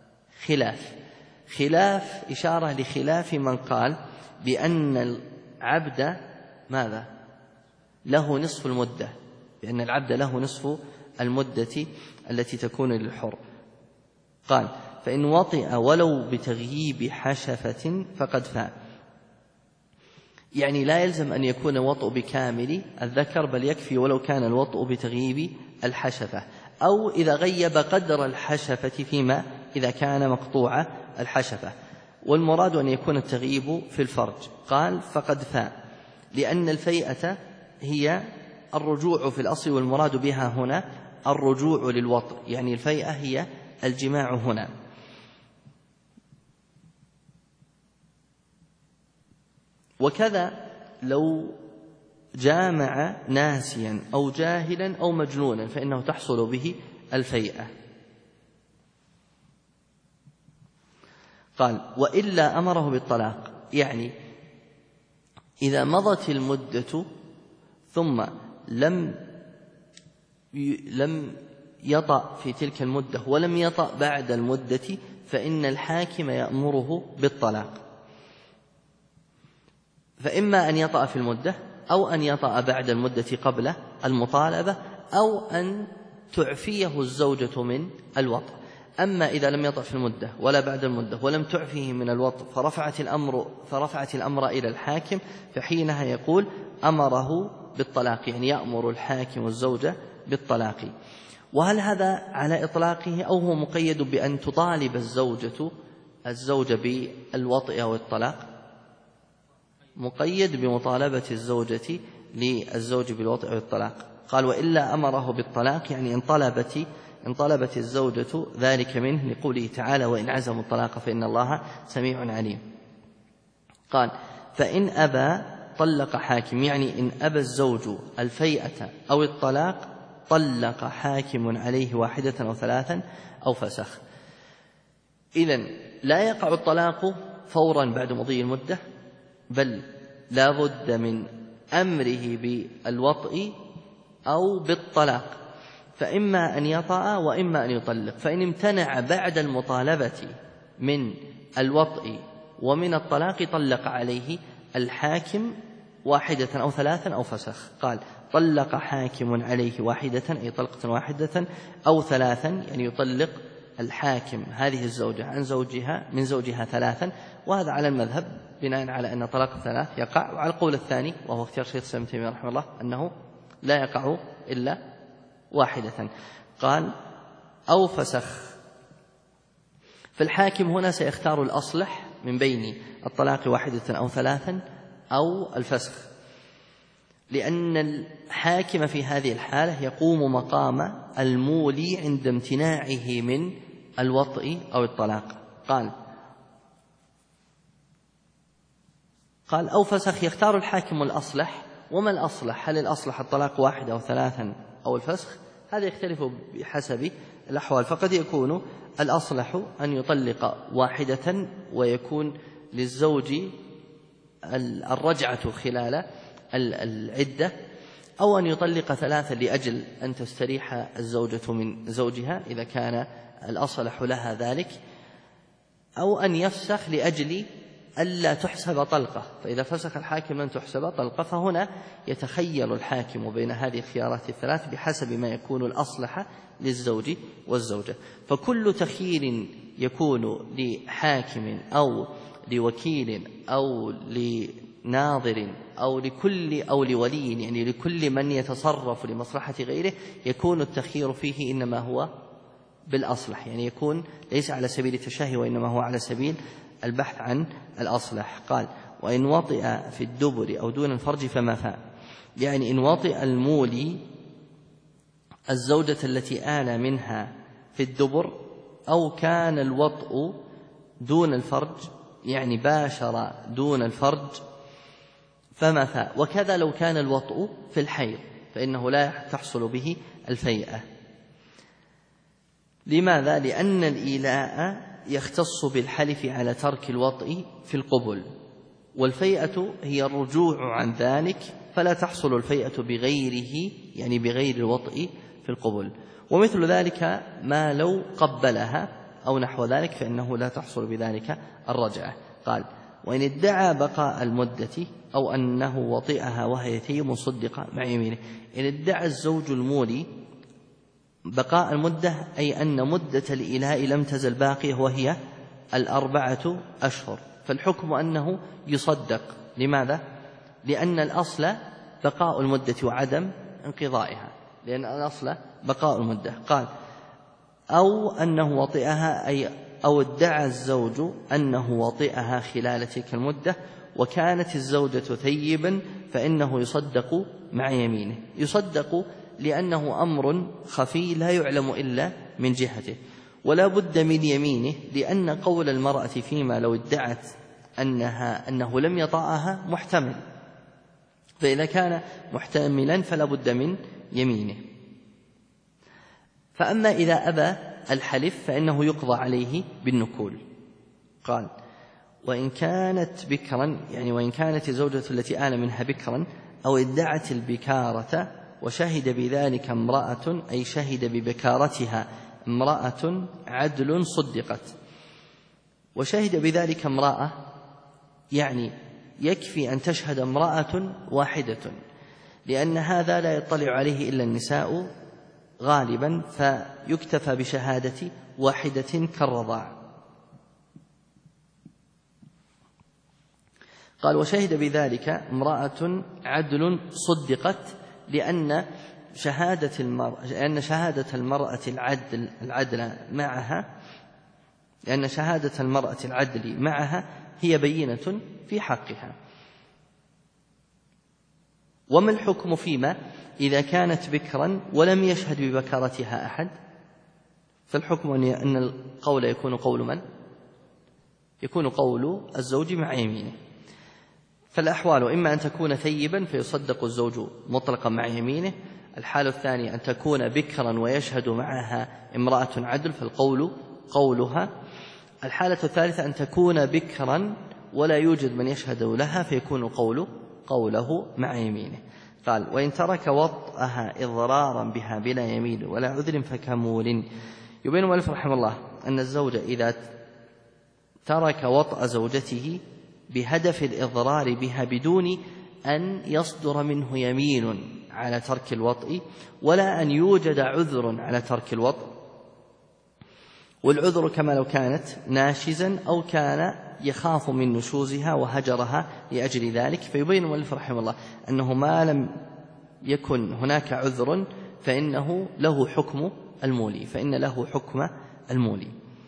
خلاف إشارة لخلاف من قال بأن العبد ماذا؟ له نصف المدة، بأن العبد له نصف المدة التي تكون للحر. قال: فإن وطئ ولو بتغييب حشفة فقد فاء. يعني لا يلزم أن يكون وطء بكامل الذكر، بل يكفي ولو كان الوطء بتغييب الحشفة، أو إذا غيب قدر الحشفة فيما إذا كان مقطوع الحشفة، والمراد أن يكون التغييب في الفرج. قال: فقد فاء، لأن الفيئة هي الرجوع في الأصل، والمراد بها هنا الرجوع للوطء، يعني الفيئة هي الجماع هنا. وكذا لو جامع ناسيا أو جاهلا أو مجنونا فإنه تحصل به الفيئة. قال: وإلا أمره بالطلاق، يعني إذا مضت المدة ثم لم يطأ في تلك المدة ولم يطأ بعد المدة فإن الحاكم يأمره بالطلاق، فإما أن يطأ في المدة أو أن يطأ بعد المدة قبل المطالبة، أو أن تعفيه الزوجة من الوطء. أما إذا لم يطأ في المدة ولا بعد المدة ولم تعفيه من الوطء فرفعت الأمر إلى الحاكم، فحينها يقول أمره بالطلاق، يعني يأمر الحاكم الزوجة بالطلاق. وهل هذا على إطلاقه أو هو مقيد بأن تطالب الزوجة بالوطء أو الطلاق؟ مقيد بمطالبة الزوجة للزوج بالوطء أو الطلاق. قال: وإلا أمره بالطلاق، يعني إن طلبت الزوجة ذلك منه، لقوله تعالى: وإن عزموا الطلاق فإن الله سميع عليم. قال: فإن أبى طلق حاكم، يعني إن أبى الزوج الفيئة أو الطلاق طلق حاكم عليه 1 أو 3 أو فسخ. إذن لا يقع الطلاق فورا بعد مضي المدة، بل لا بد من أمره بالوطء أو بالطلاق، فإما أن يطأ وإما أن يطلق. فإن امتنع بعد المطالبة من الوطء ومن الطلاق طلق عليه الحاكم 1 أو 3 أو فسخ. قال: طلق حاكم عليه 1 أي طلقة 1 أو 3، يعني يطلق الحاكم هذه الزوجة من زوجها 3، وهذا على المذهب بناء على أن طلاق 3 يقع، وعلى القول الثاني وهو اختيار شيخ الإسلام ابن تيمية رحمه الله أنه لا يقع إلا 1. قال: أو فسخ. فالحاكم هنا سيختار الأصلح من بين الطلاق 1 أو 3 أو الفسخ، لأن الحاكم في هذه الحالة يقوم مقام المولي عند امتناعه من الوطء أو الطلاق. قال: أو فسخ، يختار الحاكم الأصلح. وما الأصلح؟ هل الأصلح الطلاق 1 أو 3 أو الفسخ؟ هذا يختلف بحسب الأحوال، فقد يكون الأصلح أن يطلق 1 ويكون للزوج الرجعة خلال العدة، أو أن يطلق 3 لأجل أن تستريح الزوجة من زوجها إذا كان الأصلح لها ذلك، أو أن يفسخ لأجل ألا تحسب طلقة، فإذا فسخ الحاكم لن تحسب طلقة. فهنا يتخير الحاكم بين هذه الخيارات ال3 بحسب ما يكون الأصلح للزوج والزوجة. فكل تخيير يكون لحاكم أو لوكيل أو لناظر أو لولي، يعني لكل من يتصرف لمصلحة غيره، يكون التخيير فيه إنما هو بالأصلح، يعني يكون ليس على سبيل التشهي وإنما هو على سبيل البحث عن الأصلح. قال وإن وطئ في الدبر أو دون الفرج فما فاء، يعني إن وطئ المولي الزوجة التي آل منها في الدبر أو كان الوطء دون الفرج، يعني باشر دون الفرج فما فاء. وكذا لو كان الوطء في الحيض فإنه لا تحصل به الفيئة. لماذا؟ لأن الإيلاء يختص بالحلف على ترك الوطء في القبل، والفيئة هي الرجوع عن ذلك، فلا تحصل الفيئة بغيره، يعني بغير الوطء في القبل. ومثل ذلك ما لو قبلها أو نحو ذلك فإنه لا تحصل بذلك الرجعة. قال وإن ادعى بقاء المدة أو أنه وطئها وهي ثيب صدق مع يمينه. إن ادعى الزوج المولي بقاء المدة أي أن مدة الإيلاء لم تزل باقية وهي 4 أشهر، فالحكم أنه يصدق. لماذا؟ لأن الأصل بقاء المدة وعدم انقضائها، لأن الأصل بقاء المدة. قال أو أنه وطئها أو ادعى الزوج أنه وطئها خلال تلك المدة وكانت الزوجة ثيبا فإنه يصدق مع يمينه. يصدق لأنه أمر خفي لا يعلم إلا من جهته، ولا بد من يمينه، لأن قول المرأة فيما لو ادعت أنه لم يطأها محتمل، فإذا كان محتملا فلا بد من يمينه. فأما إذا أبى الحلف فإنه يقضى عليه بالنكول. قال وإن كانت بكرا، يعني وإن كانت الزوجة التي آل منها بكرا أو ادعت البكارة وشهد بذلك امرأة، أي شهد ببكارتها امرأة عدل صدقت. وشهد بذلك امرأة يعني يكفي أن تشهد امرأة واحدة، لأن هذا لا يطلع عليه إلا النساء غالبا، فيكتفى بشهادة واحدة كالرضاع. قال وشهد بذلك امرأة عدل صدقت، لأن شهادة المرأة العدل معها هي بينة في حقها. وما الحكم فيما إذا كانت بكرا ولم يشهد ببكارتها أحد؟ فالحكم أن القول يكون قول من؟ يكون قول الزوج مع يمينه. فالأحوال إما أن تكون ثيبا فيصدق الزوج مطلقا مع يمينه، الحالة الثانية أن تكون بكرا ويشهد معها امرأة عدل فالقول قولها، الحالة الثالثة أن تكون بكرا ولا يوجد من يشهد لها فيكون قوله مع يمينه. قال وإن ترك وطئها إضرارا بها بلا يمين ولا عذر فكمول. يبين المؤلف رحمه الله أن الزوج إذا ترك وطأ زوجته بهدف الإضرار بها بدون أن يصدر منه يمين على ترك الوطء ولا أن يوجد عذر على ترك الوطء، والعذر كما لو كانت ناشزا أو كان يخاف من نشوزها وهجرها لأجل ذلك، فيبين المؤلف رحمه الله أنه ما لم يكن هناك عذر فإنه له حكم المولي.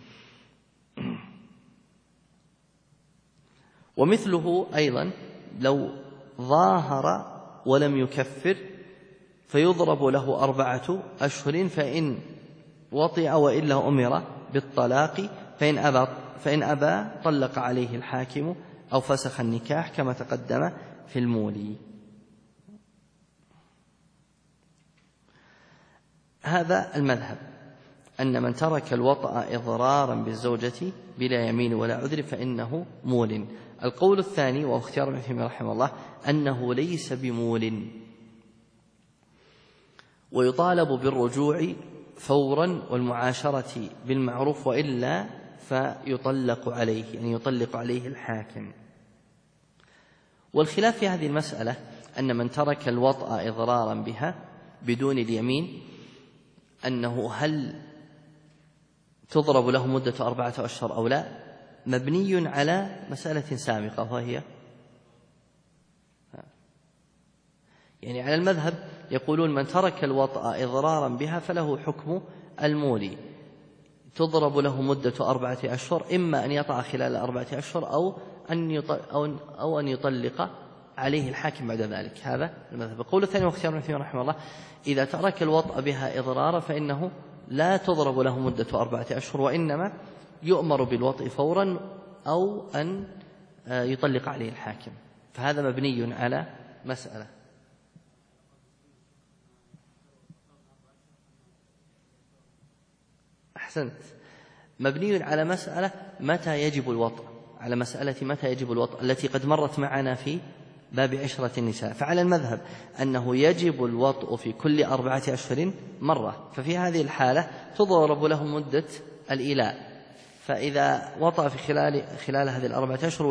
ومثله أيضا لو ظاهر ولم يكفر فيضرب له 4 أشهر، فإن وطئ وإلا أمر بالطلاق، فإن أبى طلق عليه الحاكم أو فسخ النكاح كما تقدم في المولي. هذا المذهب أن من ترك الوطأ إضرارا بالزوجة بلا يمين ولا عذر فإنه مول. القول الثاني واختيار ابن تيمية رحمه الله أنه ليس بمول، ويطالب بالرجوع فورا والمعاشرة بالمعروف، وإلا فيطلق عليه، يعني يطلق عليه الحاكم. والخلاف في هذه المسألة أن من ترك الوطأ إضرارا بها بدون اليمين أنه هل تضرب له مدة 4 أشهر أو لا، مبني على مسألة سابقة، وهي يعني على المذهب يقولون من ترك الوطأ إضرارا بها فله حكم المولي، تضرب له مدة 4 أشهر، إما أن يطع خلال 4 أشهر أو أن يطلق عليه الحاكم بعد ذلك. هذا المذهب. القول الثاني واختيار ابن عثيمين رحمه الله: إذا ترك الوطأ بها إضرارا فإنه لا تضرب له مدة 4 أشهر، وإنما يؤمر بالوطء فورا أو أن يطلق عليه الحاكم. فهذا مبني على مسألة. أحسنت، مبني على مسألة متى يجب الوطء، على مسألة متى يجب الوطء التي قد مرت معنا في باب عشرة النساء. فعلى المذهب أنه يجب الوطء في كل 4 أشهر مرة، ففي هذه الحالة تضرب له مدة الإيلاء، فإذا وطأ في خلال هذه 4 أشهر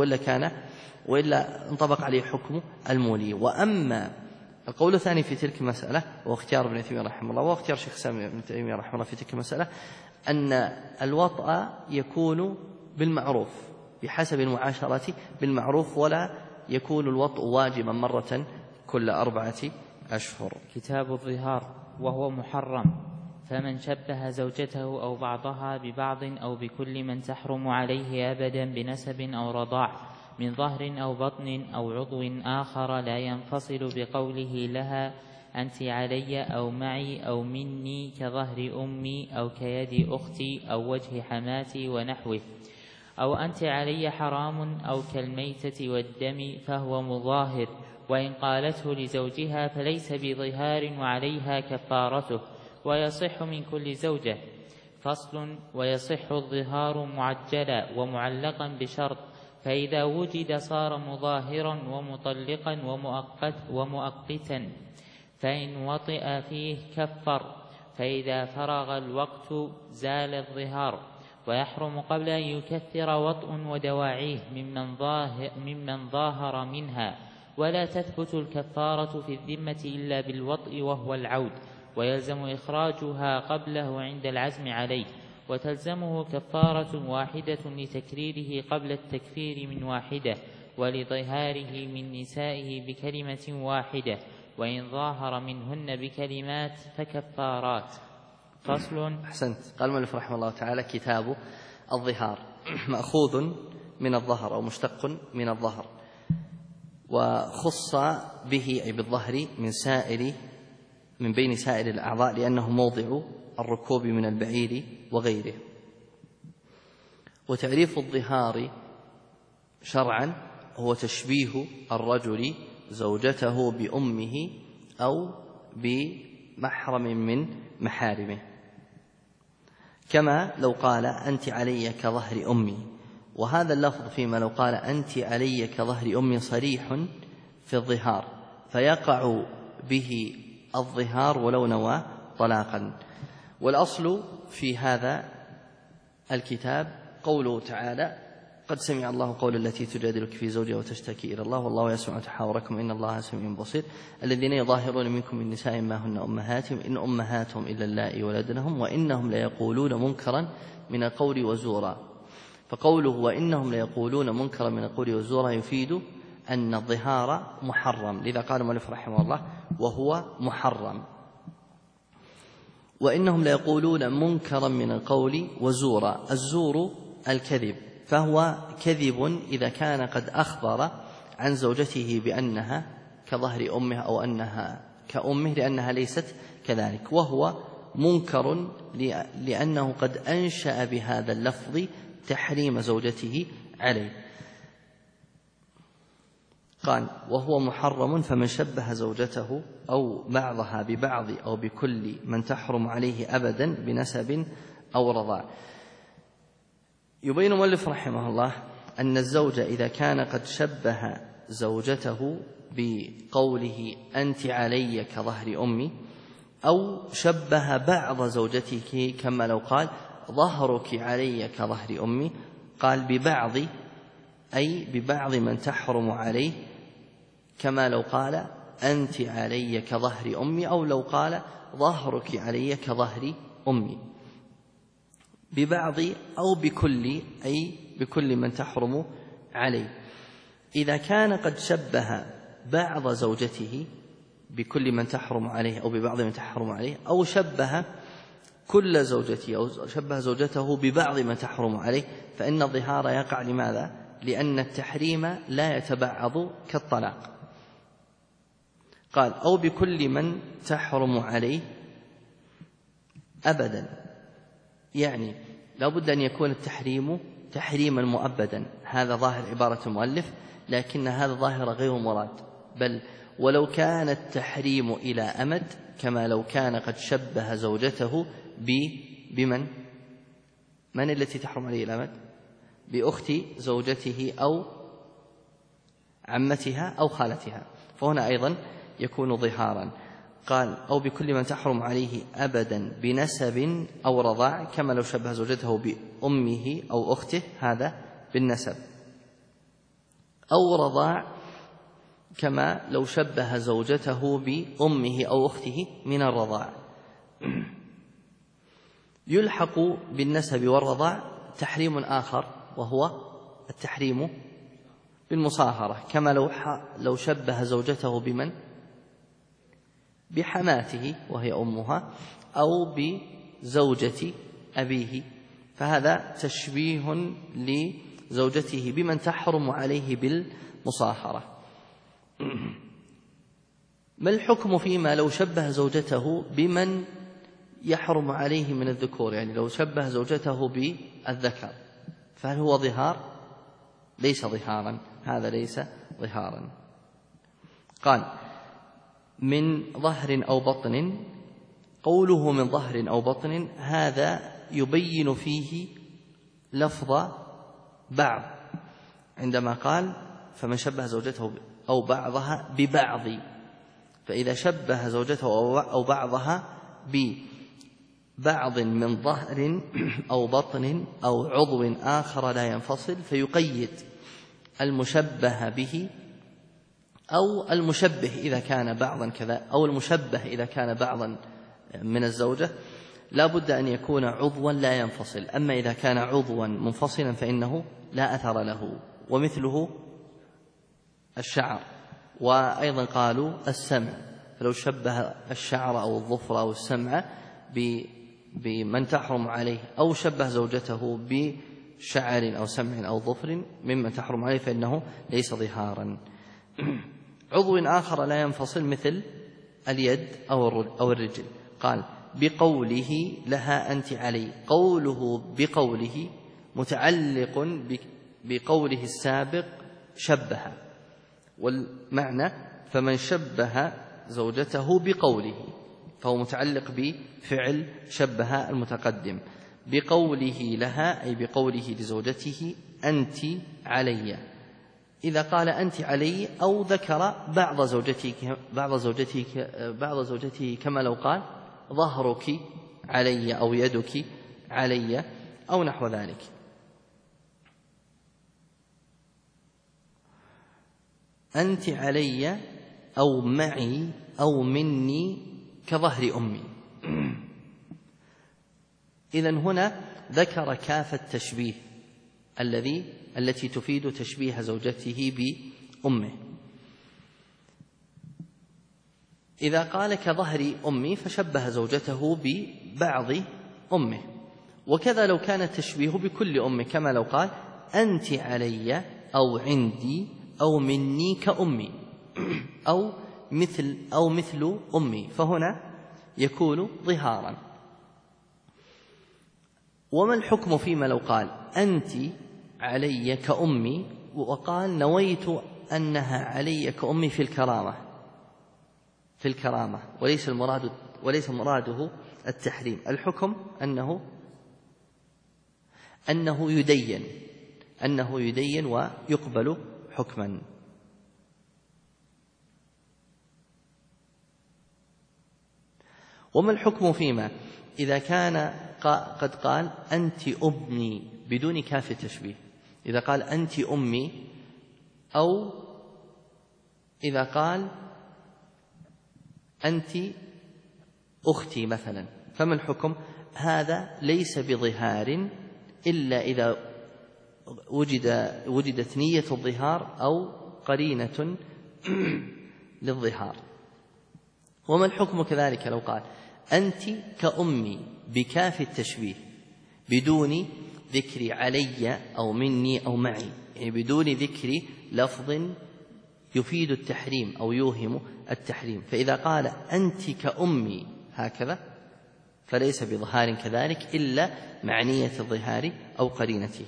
وإلا انطبق عليه حكم المولي. وأما القول الثاني في تلك المسألة وهو اختيار ابن تيمية رحمه الله واختيار شيخ الإسلام ابن تيمية رحمه الله في تلك المسألة أن الوطأ يكون بالمعروف بحسب المعاشرة بالمعروف، ولا يكون الوطء واجبا مرة كل 4 أشهر. كتاب الظهار، وهو محرم، فمن شبه زوجته أو بعضها ببعض أو بكل من تحرم عليه أبدا بنسب أو رضاع من ظهر أو بطن أو عضو آخر لا ينفصل بقوله لها أنت علي أو معي أو مني كظهر أمي أو كيد أختي أو وجه حماتي ونحوه، أو أنت علي حرام أو كالميتة والدم فهو مظاهر، وإن قالته لزوجها فليس بظهار وعليها كفارته، ويصح من كل زوجة. فصل: ويصح الظهار معجلا ومعلقا بشرط، فإذا وجد صار مظاهرا ومطلقا ومؤقتا، فإن وطئ فيه كفر، فإذا فرغ الوقت زال الظهار. ويحرم قبل أن يكثر وطء ودواعيه ممن ظاهر منها، ولا تثبت الكفارة في الذمة إلا بالوطء وهو العود، ويلزم إخراجها قبله عند العزم عليه، وتلزمه كفارة واحدة لتكريره قبل التكفير من واحدة، ولظهاره من نسائه بكلمة واحدة، وإن ظاهر منهن بكلمات فكفارات. فصل. أحسنت. قال المؤلف رحمه الله تعالى: كتاب الظهار مأخوذ من الظهر أو مشتق من الظهر، وخص به أي بالظهر من بين سائر الأعضاء لأنه موضع الركوب من البعير وغيره. وتعريف الظهار شرعا هو تشبيه الرجل زوجته بأمه أو بمحرم من محارمه، كما لو قال أنت علي كظهر أمي. وهذا اللفظ فيما لو قال أنت علي كظهر أمي صريح في الظهار، فيقع به الظهار ولو نوى طلاقا. والأصل في هذا الكتاب قوله تعالى: قد سمع الله قول التي تجادلك في زوجها وتشتكي إلى الله والله يسمع تحاوركم إن الله سميع بصير. الذين يظاهرون منكم من نساء ما هن أمهاتهم إن أمهاتهم إلا اللائي ولدنهم وإنهم ليقولون منكرا من القول وزورا. فقوله وإنهم ليقولون منكرا من القول وزورا يفيد أن الظهار محرم، لذا قال المؤلف رحمه الله: وهو محرم. وإنهم ليقولون منكرا من القول وزورا. الزور الكذب، فهو كذب إذا كان قد أخبر عن زوجته بأنها كظهر أمه أو أنها كأمه لأنها ليست كذلك، وهو منكر لأنه قد أنشأ بهذا اللفظ تحريم زوجته عليه. قال: وهو محرم فمن شبه زوجته أو بعضها ببعض أو بكل من تحرم عليه أبدا بنسب أو رضاع. يبين المؤلف رحمه الله أن الزوج إذا كان قد شبه زوجته بقوله أنت علي كظهر أمي، أو شبه بعض زوجته كما لو قال ظهرك علي كظهر أمي، قال ببعض أي ببعض من تحرم عليه، كما لو قال أنت علي كظهر أمي، أو لو قال ظهرك علي كظهر أمي. ببعض أو بكل أي بكل من تحرم عليه. إذا كان قد شبه بعض زوجته بكل من تحرم عليه أو ببعض من تحرم عليه، أو شبه كل زوجته أو شبه زوجته ببعض ما تحرم عليه فإن الظهار يقع. لماذا؟ لأن التحريم لا يتبعض كالطلاق. قال أو بكل من تحرم عليه أبدا، يعني لا بد أن يكون التحريم تحريما مؤبدا. هذا ظاهر عبارة المؤلف، لكن هذا ظاهر غير مراد، بل ولو كان التحريم إلى أمد، كما لو كان قد شبه زوجته بمن؟ من التي تحرم عليه الأمد؟ بأخت زوجته أو عمتها أو خالتها، فهنا أيضا يكون ظهارا. قال أو بكل من تحرم عليه أبدا بنسب أو رضاع، كما لو شبه زوجته بأمه أو أخته، هذا بالنسب، أو رضاع كما لو شبه زوجته بأمه أو أخته من الرضاع. يلحق بالنسب والرضاع تحريم آخر، وهو التحريم بالمصاهرة، كما لو شبه زوجته بمن؟ بحماته وهي أمها، أو بزوجة أبيه، فهذا تشبيه لزوجته بمن تحرم عليه بالمصاهرة. ما الحكم فيما لو شبه زوجته بمن يحرم عليه من الذكور؟ يعني لو شبه زوجته بالذكر، فهل هو ظهار؟ ليس ظهارا، هذا ليس ظهارا. قال من ظهر أو بطن، قوله من ظهر أو بطن هذا يبين فيه لفظ بعض، عندما قال فمن شبه زوجته أو بعضها ببعض، فإذا شبه زوجته أو بعضها ببعض من ظهر أو بطن أو عضو آخر لا ينفصل، فيقيد المشبه به أو المشبه إذا كان بعضا كذا، أو المشبه إذا كان بعضا من الزوجة، لا بد أن يكون عضوا لا ينفصل. أما إذا كان عضوا منفصلا فإنه لا أثر له، ومثله الشعر. وأيضا قالوا السمع، فلو شبه الشعر أو الظفر أو السمع بمن تحرم عليه، أو شبه زوجته بشعر أو سمع أو ظفر ممن تحرم عليه، فإنه ليس ظهارا. عضو آخر لا ينفصل مثل اليد أو الرجل، قال بقوله لها أنت علي. قوله بقوله متعلق بقوله السابق شبه، والمعنى فمن شبه زوجته بقوله فهو متعلق بفعل شبه المتقدم. بقوله لها أي بقوله لزوجته أنت علي، إذا قال أنت علي أو ذكر بعض زوجته كما لو قال ظهرك علي أو يدك علي أو نحو ذلك. أنت علي أو معي أو مني كظهر أمي. إذن هنا ذكر كاف التشبيه التي تفيد تشبيه زوجته بأمه. إذا قال كظهر أمي فشبه زوجته ببعض أمه، وكذا لو كان التشبيه بكل أمه، كما لو قال أنت علي أو عندي أو مني كأمي أو مثل أمي، فهنا يكون ظهارا. وما الحكم فيما لو قال أنت علي كأمي وقال نويت أنها علي كأمي في الكرامة وليس مراده التحريم؟ الحكم أنه يدين ويقبل حكما. وما الحكم فيما إذا كان قد قال أنت أمي بدون كاف التشبيه؟ إذا قال أنت أمي، أو إذا قال أنت أختي مثلا، فما الحكم؟ هذا ليس بظهار إلا إذا وجدت نية الظهار أو قرينة للظهار. وما الحكم كذلك لو قال أنت كأمي بكاف التشبيه بدون ذكر علي أو مني أو معي، يعني بدون ذكر لفظ يفيد التحريم أو يوهم التحريم. فإذا قال أنت كأمي هكذا فليس بظهار كذلك إلا معنية الظهار أو قرينته.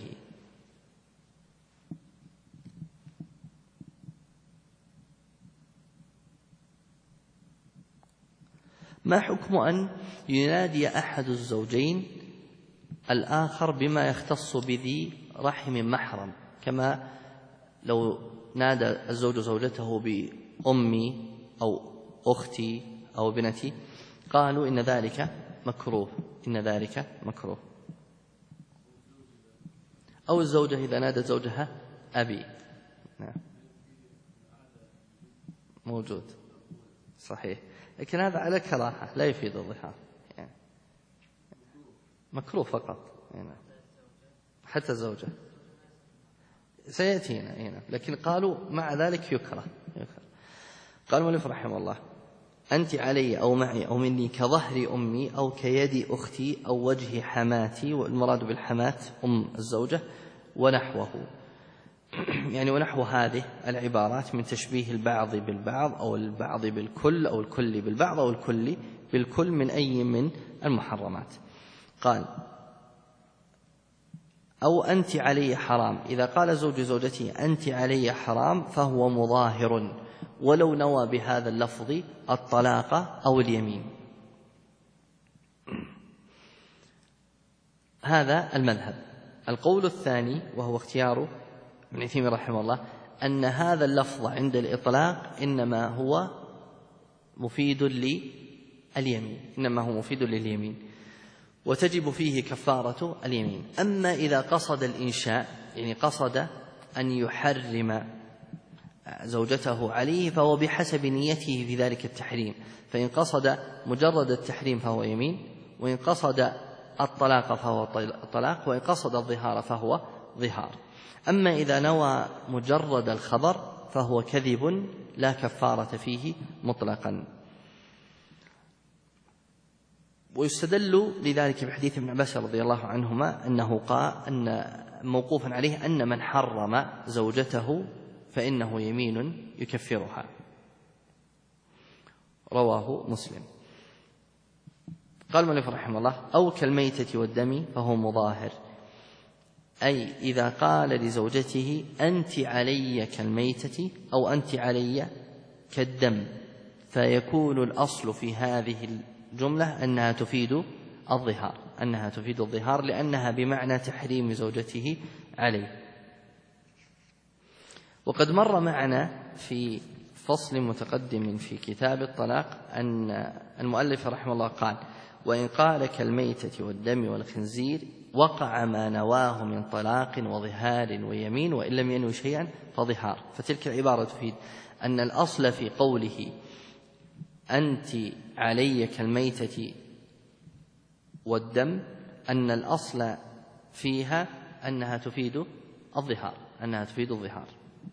ما حكم أن ينادي أحد الزوجين الآخر بما يختص بذي رحم محرم، كما لو نادى الزوج زوجته بأمي أو أختي أو ابنتي؟ قالوا إن ذلك مكروه، إن ذلك مكروه. أو الزوجة إذا نادت زوجها أبي، نعم موجود صحيح، لكن هذا على كراهة لا يفيد الظهار، يعني مكروه فقط، يعني حتى الزوجة سيأتينا هنا، لكن قالوا مع ذلك يكره. قال المؤلف رحمه الله: أنت علي أو معي أو مني كظهر أمي أو كيد أختي أو وجه حماتي، والمراد بالحمات أم الزوجة ونحوه، يعني ونحو هذه العبارات من تشبيه البعض بالبعض أو البعض بالكل أو الكل بالبعض أو الكل بالكل من أي من المحرمات. قال: أو أنت علي حرام، إذا قال زوج زوجته أنت علي حرام فهو مظاهر ولو نوى بهذا اللفظ الطلاق أو اليمين. هذا المذهب. القول الثاني وهو اختيار ابن عثيمين رحمه الله أن هذا اللفظ عند الإطلاق إنما هو مفيد لليمين، إنما هو مفيد لليمين وتجب فيه كفارة اليمين. أما إذا قصد الإنشاء، يعني قصد أن يحرم زوجته عليه، فهو بحسب نيته في ذلك التحريم، فإن قصد مجرد التحريم فهو يمين، وإن قصد الطلاق فهو طلاق، وإن قصد الظهار فهو ظهار. أما إذا نوى مجرد الخبر فهو كذب لا كفارة فيه مطلقا. ويستدل لذلك بحديث ابن عباس رضي الله عنهما أنه قال أن موقوفا عليه أن من حرم زوجته فإنه يمين يكفرها، رواه مسلم. قال المؤلف رحمه الله: أو كالميتة والدم فهو مظاهر، أي إذا قال لزوجته أنت علي كالميتة أو أنت علي كالدم، فيكون الأصل في هذه الجملة أنها تفيد الظهار، أنها تفيد الظهار لأنها بمعنى تحريم زوجته عليه. وقد مر معنا في فصل متقدم في كتاب الطلاق أن المؤلف رحمه الله قال: وإن قال كالميتة والدم والخنزير وقع ما نواه من طلاق وظهار ويمين، وإن لم ينوي شيئا فظهار. فتلك العبارة تفيد أن الأصل في قوله أنت علي كالميتة والدم أن الأصل فيها أنها تفيد الظهار، أنها تفيد الظهار.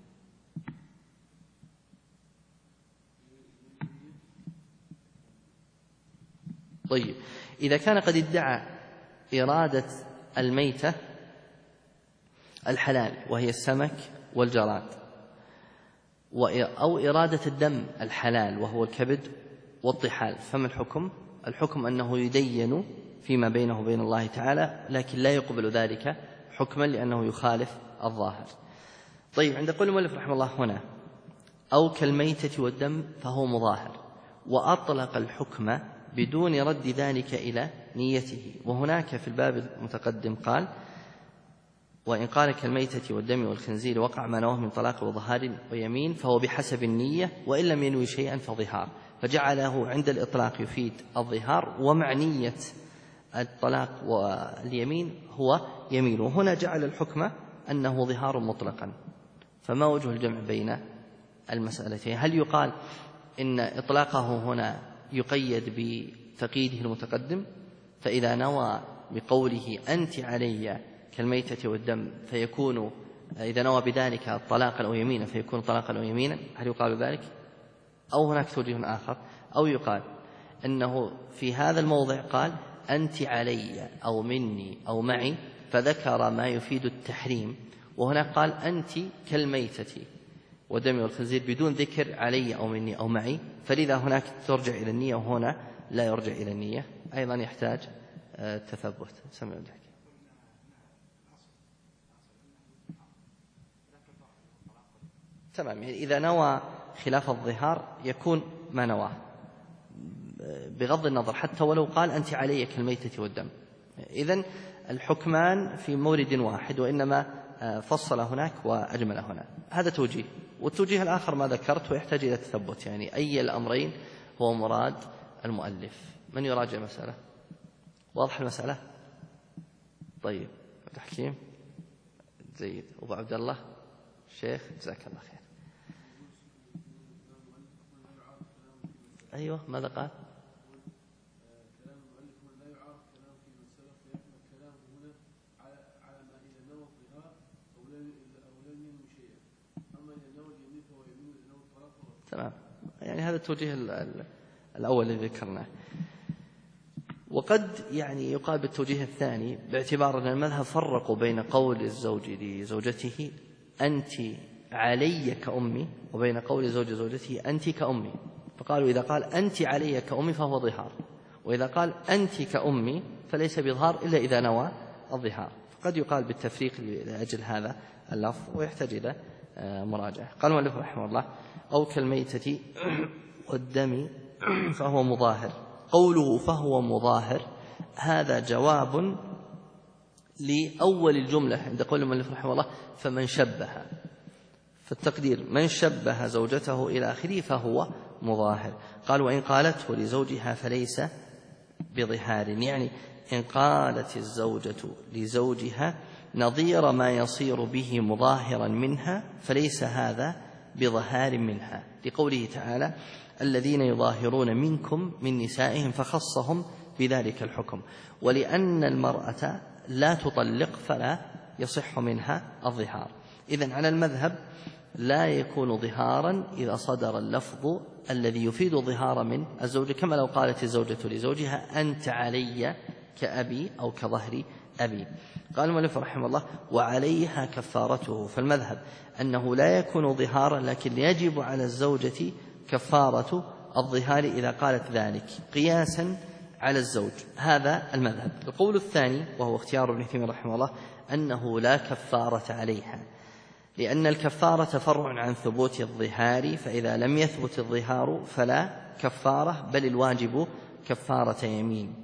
طيب، إذا كان قد ادعى إرادة الميتة الحلال وهي السمك والجراد، أو إرادة الدم الحلال وهو الكبد والطحال، فما الحكم؟ الحكم أنه يدين فيما بينه وبين الله تعالى، لكن لا يقبل ذلك حكما لأنه يخالف الظاهر. طيب، عند قول المؤلف رحمه الله هنا أو كالميتة والدم فهو مظاهر، وأطلق الحكم بدون رد ذلك إلى نيته. وهناك في الباب المتقدم قال: وإن قال كالميتة والدم والخنزير وقع ما نواه من طلاق وظهار ويمين فهو بحسب النية، وإن لم ينوي شيئا فظهار، فجعله عند الإطلاق يفيد الظهار، ومعنية الطلاق واليمين هو يمين. وهنا جعل الحكم أنه ظهار مطلقا. فما وجه الجمع بين المسألتين؟ هل يقال إن إطلاقه هنا يقيد بتقييده المتقدم، فإذا نوى بقوله أنت علي كالميتة والدم فيكون إذا نوى بذلك الطلاق أو يمينا فيكون طلاقا أو يمينا؟ هل يقال ذلك؟ أو هناك توجيه آخر؟ أو يقال أنه في هذا الموضع قال أنت علي أو مني أو معي، فذكر ما يفيد التحريم، وهنا قال أنت كالميتة ودم والخنزير بدون ذكر علي أو مني أو معي، فلذا هناك ترجع إلى النية وهنا لا يرجع إلى النية. أيضا يحتاج تثبت. سمع الحكي. تمام، يعني إذا نوى خلاف الظهار يكون ما نواه بغض النظر، حتى ولو قال أنت علي كالميتة والدم. إذن الحكمان في مورد واحد، وإنما فصل هناك وأجمل هنا. هذا توجيه. والتوجيه الآخر ما ذكرت ويحتاج إلى تثبت، يعني أي الأمرين هو مراد المؤلف. من يراجع المسألة؟ واضح المسألة؟ طيب، عبد الحكيم زيد، أبو عبد الله شيخ، جزاك الله خير. أيوة، ماذا قال؟ كلام المؤلف لا يعارض كلام في مسألة فيحمل كلامه هنا على ما إذا نوى الظهار أو لم ينوي شيئا، أما إذا نوى اليمين فهو يمين، إذا نوى الطلاق فهو. تمام، يعني هذا التوجيه الأول الذي ذكرناه. وقد يعني يقال بالتوجيه الثاني باعتبار أن المذهب فرقوا بين قول الزوج لزوجته أنت علي كأمي وبين قول زوج زوجته أنت كأمي، فقالوا إذا قال أنت علي كأمي فهو ظهار، وإذا قال أنت كأمي فليس بظهار إلا إذا نوى الظهار. فقد يقال بالتفريق لأجل هذا اللفظ ويحتاج إلى مراجعة. قال المؤلف رحمه الله أو كالميتة والدم فهو مظاهر. قوله فهو مظاهر هذا جواب لأول الجملة عند قول المؤلف رحمه الله فمن شبه، فالتقدير من شبه زوجته إلى آخره فهو مظاهر. قال وإن قالته لزوجها فليس بظهار، يعني إن قالت الزوجة لزوجها نظير ما يصير به مظاهرا منها فليس هذا بظهار منها، لقوله تعالى الذين يظاهرون منكم من نسائهم فخصهم بذلك الحكم. ولأن المرأة لا تطلق فلا يصح منها الظهار. إذن على المذهب لا يكون ظهارا إذا صدر اللفظ الذي يفيد الظهار من الزوجة، كما لو قالت الزوجة لزوجها أنت علي كأبي أو كظهر أبي. قال المؤلف رحمه الله وعليها كفارته، فالمذهب أنه لا يكون ظهارا لكن يجب على الزوجة كفارة الظهار إذا قالت ذلك قياسا على الزوج. هذا المذهب. القول الثاني وهو اختيار ابن تيمية رحمه الله أنه لا كفارة عليها، لأن الكفارة فرع عن ثبوت الظهار، فإذا لم يثبت الظهار فلا كفارة، بل الواجب كفارة يمين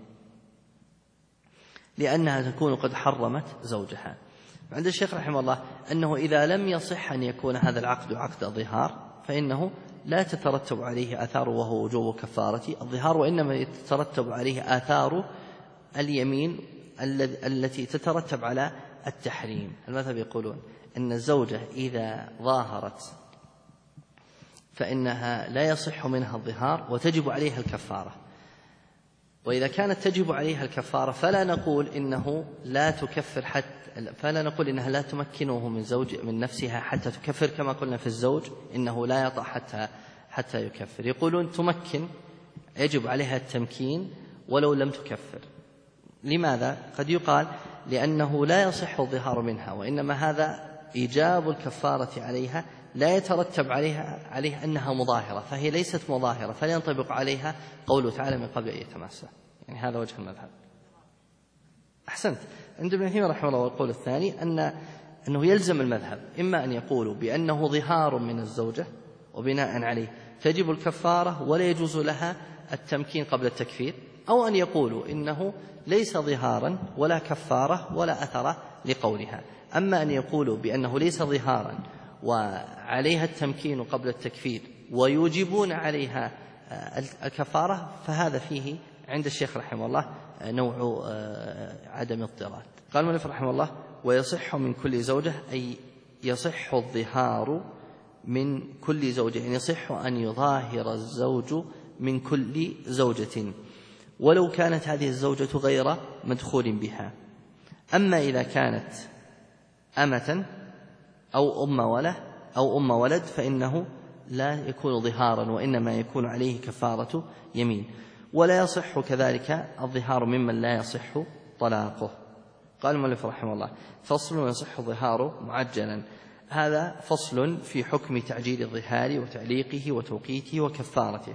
لأنها تكون قد حرمت زوجها. عند الشيخ رحمه الله أنه إذا لم يصح أن يكون هذا العقد عقد ظهار فإنه لا تترتب عليه آثار وهو وجوب كفارة الظهار، وإنما يترتب عليه آثار اليمين التي تترتب على التحريم. المذهب يقولون أن الزوجة إذا ظاهرت فإنها لا يصح منها الظهار وتجب عليها الكفارة، وإذا كانت تجب عليها الكفارة فلا نقول إنه لا تكفر فلا نقول إنها لا تمكنه من نفسها حتى تكفر، كما قلنا في الزوج إنه لا يطأ حتى يكفر. يقولون تمكن، يجب عليها التمكين ولو لم تكفر. لماذا؟ قد يقال لأنه لا يصح الظهار منها، وإنما هذا إيجاب الكفارة عليها لا يترتب عليها أنها مظاهرة، فهي ليست مظاهرة فلا ينطبق عليها قوله تعالى من قبل أن يتماسى. يعني هذا وجه المذهب. أحسنت. عند ابن تيمية رحمه الله والقول الثاني أنه يلزم المذهب إما أن يقولوا بأنه ظهار من الزوجة وبناء عليه تجب الكفارة ولا يجوز لها التمكين قبل التكفير، أو أن يقولوا إنه ليس ظهارا ولا كفارة ولا أثر لقولها. أما أن يقولوا بأنه ليس ظهارا وعليها التمكين قبل التكفير ويوجبون عليها الكفارة فهذا فيه عند الشيخ رحمه الله نوع عدم اضطراد. قال المؤلف رحمه الله ويصح من كل زوجة، أي يصح الظهار من كل زوجة، يعني يصح أن يظاهر الزوج من كل زوجة ولو كانت هذه الزوجة غير مدخول بها. أما إذا كانت أمة أو أم ولد فإنه لا يكون ظهارا، وإنما يكون عليه كفارة يمين. ولا يصح كذلك الظهار ممن لا يصح طلاقه. قال المؤلف رحمه الله: فصل: يصح الظهار معجلا. هذا فصل في حكم تعجيل الظهار وتعليقه وتوقيته وكفارته.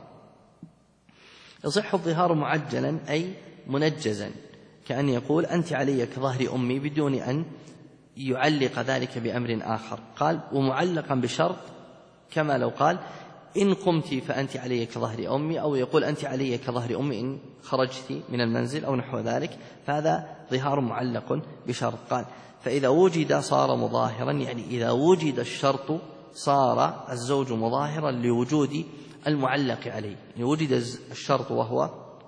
يصح الظهار معجلا أي منجزا، كأن يقول: أنت علي كظهر أمي، بدون أن يعلق ذلك بأمر آخر. قال: ومعلقا بشرط، كما لو قال: إن قمت فأنت علي كظهر أمي، أو يقول: أنت علي كظهر أمي إن خرجت من المنزل، أو نحو ذلك، فهذا ظهار معلق بشرط. قال: فإذا وجد صار مظاهرا، يعني إذا وجد الشرط صار الزوج مظاهرا لوجود المعلق عليه. يعني وجد الشرط وهو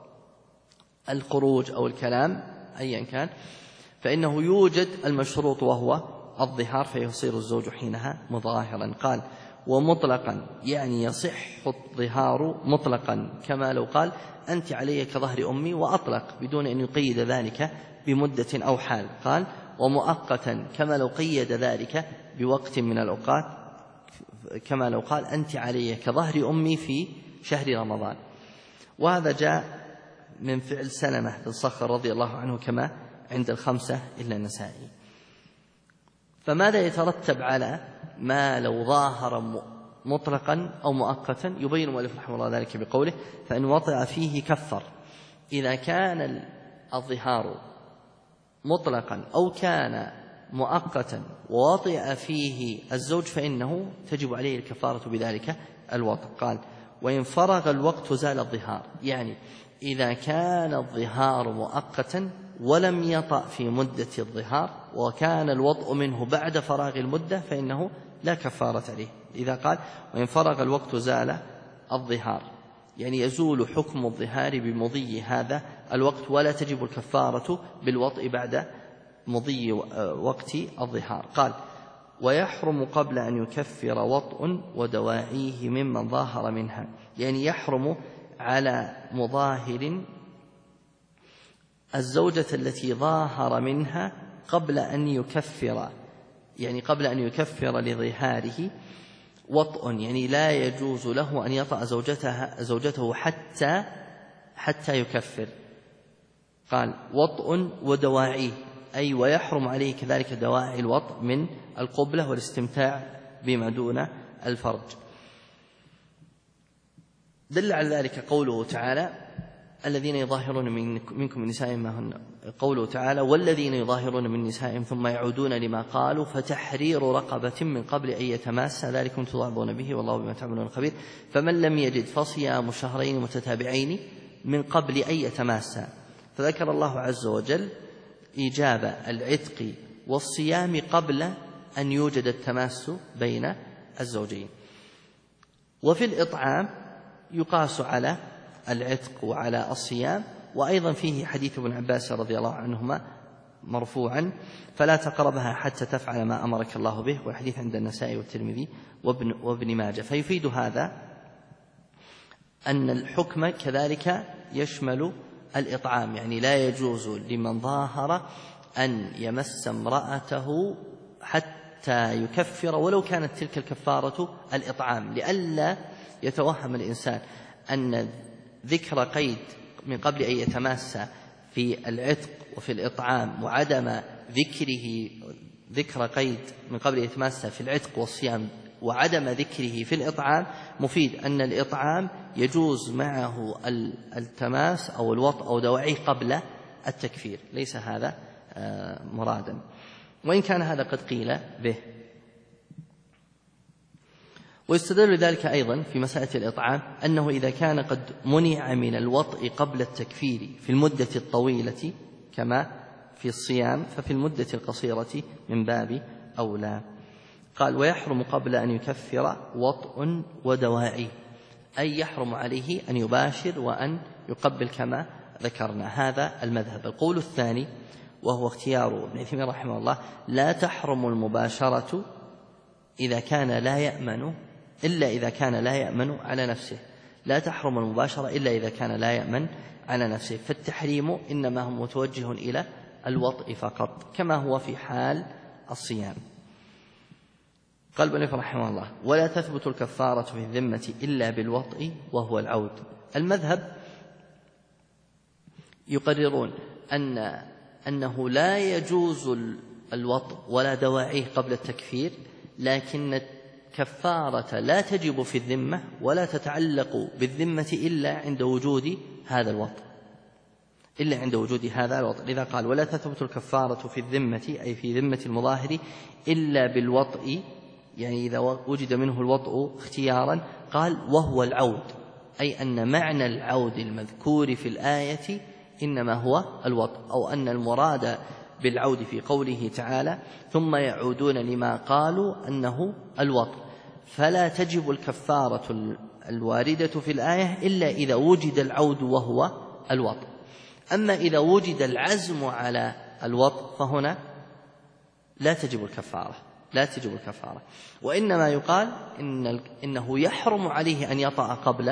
الخروج أو الكلام أيا كان، فإنه يوجد المشروط وهو الظهار، فيصير الزوج حينها مظاهرا. قال: ومطلقا، يعني يصح الظهار مطلقا، كما لو قال: أنت علي كظهر أمي، وأطلق بدون أن يقيد ذلك بمدة أو حال. قال: ومؤقتا، كما لو قيد ذلك بوقت من الأوقات، كما لو قال: أنت علي كظهر أمي في شهر رمضان. وهذا جاء من فعل سلمة بن صخر رضي الله عنه، كما عند الخمسة إلا النسائي. فماذا يترتب على ما لو ظاهر مطلقا أو مؤقتا؟ يبين المؤلف رحمه الله ذلك بقوله: فإن وطئ فيه كفر. إذا كان الظهار مطلقا أو كان مؤقتا ووطئ فيه الزوج فإنه تجب عليه الكفارة بذلك الوطئ. قال: وإن فرغ الوقت زال الظهار، يعني إذا كان الظهار مؤقتا ولم يطأ في مدة الظهار وكان الوطء منه بعد فراغ المدة فإنه لا كفارة عليه. إذا قال: وإن فرغ الوقت زال الظهار، يعني يزول حكم الظهار بمضي هذا الوقت، ولا تجب الكفارة بالوطء بعد مضي وقت الظهار. قال: ويحرم قبل أن يكفر وطء ودواعيه ممن ظاهر منها، يعني يحرم على مظاهر الزوجة التي ظاهر منها قبل أن يكفر، يعني قبل أن يكفر لظهاره وطء، يعني لا يجوز له أن يطأ زوجته حتى يكفر. قال: وطء ودواعيه، أي ويحرم عليه كذلك دواعي الوطء من القبلة والاستمتاع بما دون الفرج. دل على ذلك قوله تعالى: الذين يظاهرون منكم من نسائهم ما هن، قوله تعالى: والذين يظاهرون من نسائهم ثم يعودون لما قالوا فتحرير رقبة من قبل أن يتماسا ذلكم توعظون به والله بما تعملون خبير، فمن لم يجد فصيام شهرين متتابعين من قبل أن يتماسا. فذكر الله عز وجل إيجاب العتق والصيام قبل أن يوجد التماس بين الزوجين. وفي الإطعام يقاس على العتق وعلى الصيام، وأيضا فيه حديث ابن عباس رضي الله عنهما مرفوعا: فلا تقربها حتى تفعل ما أمرك الله به، والحديث عند النسائي والترمذي وابن ماجه. فيفيد هذا أن الحكم كذلك يشمل الإطعام، يعني لا يجوز لمن ظاهر أن يمس امرأته حتى يكفر ولو كانت تلك الكفارة الإطعام، لئلا يتوهم الإنسان أن ذكر قيد من قبل أن يتماسى في العتق وفي الإطعام وعدم ذكر قيد من قبل أن يتماسى في العتق والصيام وعدم ذكره في الإطعام مفيد أن الإطعام يجوز معه التماس أو الوطء أو دواعيه قبل التكفير. ليس هذا مرادا، وإن كان هذا قد قيل به. ويستدل ذلك أيضا في مسألة الإطعام أنه إذا كان قد منع من الوطء قبل التكفير في المدة الطويلة كما في الصيام، ففي المدة القصيرة من باب أولى. قال: ويحرم قبل أن يكفر وطء ودواعي، أي يحرم عليه أن يباشر وأن يقبل كما ذكرنا. هذا المذهب. القول الثاني وهو اختيار ابن عثيمين رحمه الله: لا تحرم المباشرة إذا كان لا يأمن إلا إذا كان لا يأمن على نفسه. لا تحرم المباشرة إلا إذا كان لا يأمن على نفسه، فالتحريم إنما هو متوجه إلى الوطء فقط كما هو في حال الصيام. قال ابن رحمه الله: ولا تثبت الكفارة في الذمة إلا بالوطء وهو العود. المذهب يقررون أنه لا يجوز الوطء ولا دواعيه قبل التكفير، لكن الكفارة لا تجب في الذمة ولا تتعلق بالذمة إلا عند وجود هذا الوطء، إلا عند وجود هذا الوطء. لذا قال: ولا تثبت الكفارة في الذمة، أي في ذمة المظاهر، إلا بالوطء، يعني إذا وجد منه الوطء اختيارا. قال: وهو العود، أي أن معنى العود المذكور في الآية إنما هو الوطء، أو أن المراد بالعود في قوله تعالى: ثم يعودون لما قالوا أنه الوطء، فلا تجب الكفارة الواردة في الآية إلا إذا وجد العود وهو الوطء. أما إذا وجد العزم على الوطء فهنا لا تجب الكفارة، وإنما يقال إنه يحرم عليه أن يطأ